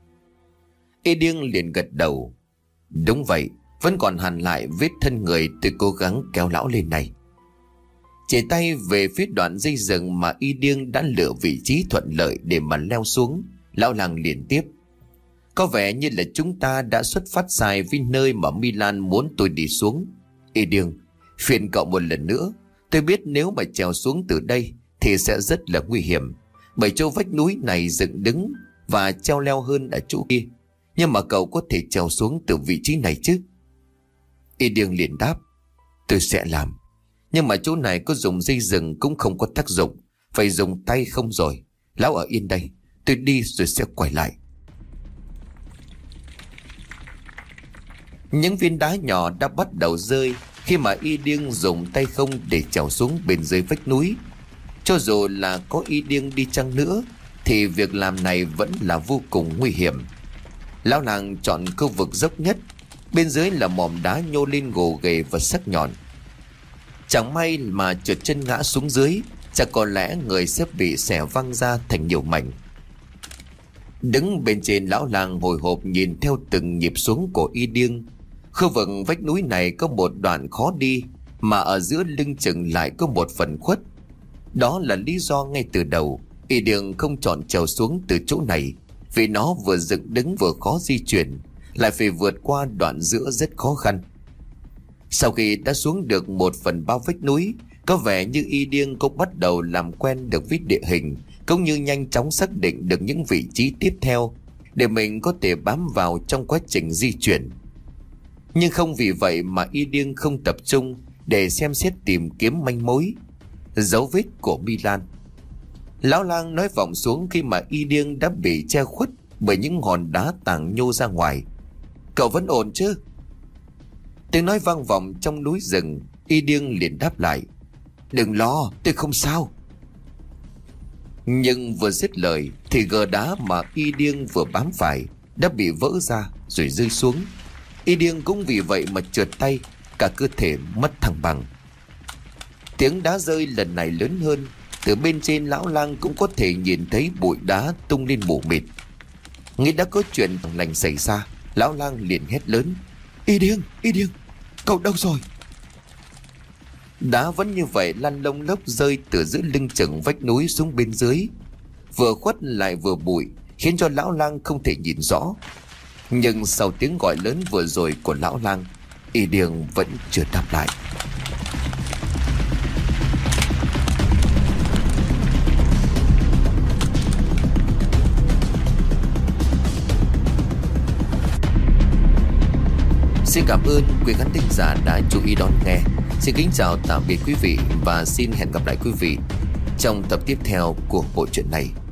Y Điêng liền gật đầu: Đúng vậy, vẫn còn hằn lại vết thân người tôi cố gắng kéo lão lên này. Chỉ tay về phía đoạn dây rừng mà Y Điêng đã lựa vị trí thuận lợi để mà leo xuống. Lão lang liền tiếp: Có vẻ như là chúng ta đã xuất phát sai với nơi mà Milan muốn tôi đi xuống. Y Điêng, phiền cậu một lần nữa. Tôi biết nếu mà trèo xuống từ đây thì sẽ rất là nguy hiểm, bởi chỗ vách núi này dựng đứng và treo leo hơn ở chỗ kia. Nhưng mà cậu có thể trèo xuống từ vị trí này chứ? Y Điêng liền đáp: Tôi sẽ làm. Nhưng mà chỗ này có dùng dây rừng cũng không có tác dụng, phải dùng tay không rồi. Lão ở yên đây, tôi đi rồi sẽ quay lại. Những viên đá nhỏ đã bắt đầu rơi khi mà Y Điêng dùng tay không để trèo xuống bên dưới vách núi. Cho dù là có Y Điêng đi chăng nữa thì việc làm này vẫn là vô cùng nguy hiểm. Lão làng chọn khu vực dốc nhất, bên dưới là mỏm đá nhô lên gồ ghề và sắc nhọn. Chẳng may mà trượt chân ngã xuống dưới, chắc có lẽ người sẽ bị xẻ văng ra thành nhiều mảnh. Đứng bên trên, lão làng hồi hộp nhìn theo từng nhịp xuống của Y Điêng. Khu vực vách núi này có một đoạn khó đi, mà ở giữa lưng chừng lại có một phần khuất. Đó là lý do ngay từ đầu Y Điêng không chọn trèo xuống từ chỗ này, vì nó vừa dựng đứng vừa khó di chuyển, lại phải vượt qua đoạn giữa rất khó khăn. Sau khi đã xuống được một phần bao vách núi, có vẻ như Y Điêng cũng bắt đầu làm quen được với địa hình cũng như nhanh chóng xác định được những vị trí tiếp theo để mình có thể bám vào trong quá trình di chuyển. Nhưng không vì vậy mà Y Điêng không tập trung để xem xét tìm kiếm manh mối, dấu vết của Milan. Lão lang nói vọng xuống khi mà Y Điêng đã bị che khuất bởi những hòn đá tảng nhô ra ngoài. Cậu vẫn ổn chứ? Tiếng nói vang vọng trong núi rừng. Y Điêng liền đáp lại: Đừng lo, tôi không sao. Nhưng vừa dứt lời thì gờ đá mà Y Điêng vừa bám phải đã bị vỡ ra rồi rơi xuống. Y Điêng cũng vì vậy mà trượt tay, cả cơ thể mất thăng bằng. Tiếng đá rơi lần này lớn hơn. Từ bên trên lão lang cũng có thể nhìn thấy bụi đá tung lên mù mịt. Nghĩ đã có chuyện chẳng lành xảy ra, lão lang liền hét lớn: Y Điêng, Y Điêng, cậu đâu rồi? Đá vẫn như vậy lăn lông lốc rơi từ giữa lưng chừng vách núi xuống bên dưới, vừa khuất lại vừa bụi, khiến cho lão lang không thể nhìn rõ. Nhưng sau tiếng gọi lớn vừa rồi của lão lang, Y Điêng vẫn chưa đáp lại. Xin cảm ơn quý khán thính giả đã chú ý đón nghe. Xin kính chào tạm biệt quý vị và xin hẹn gặp lại quý vị trong tập tiếp theo của bộ truyện này.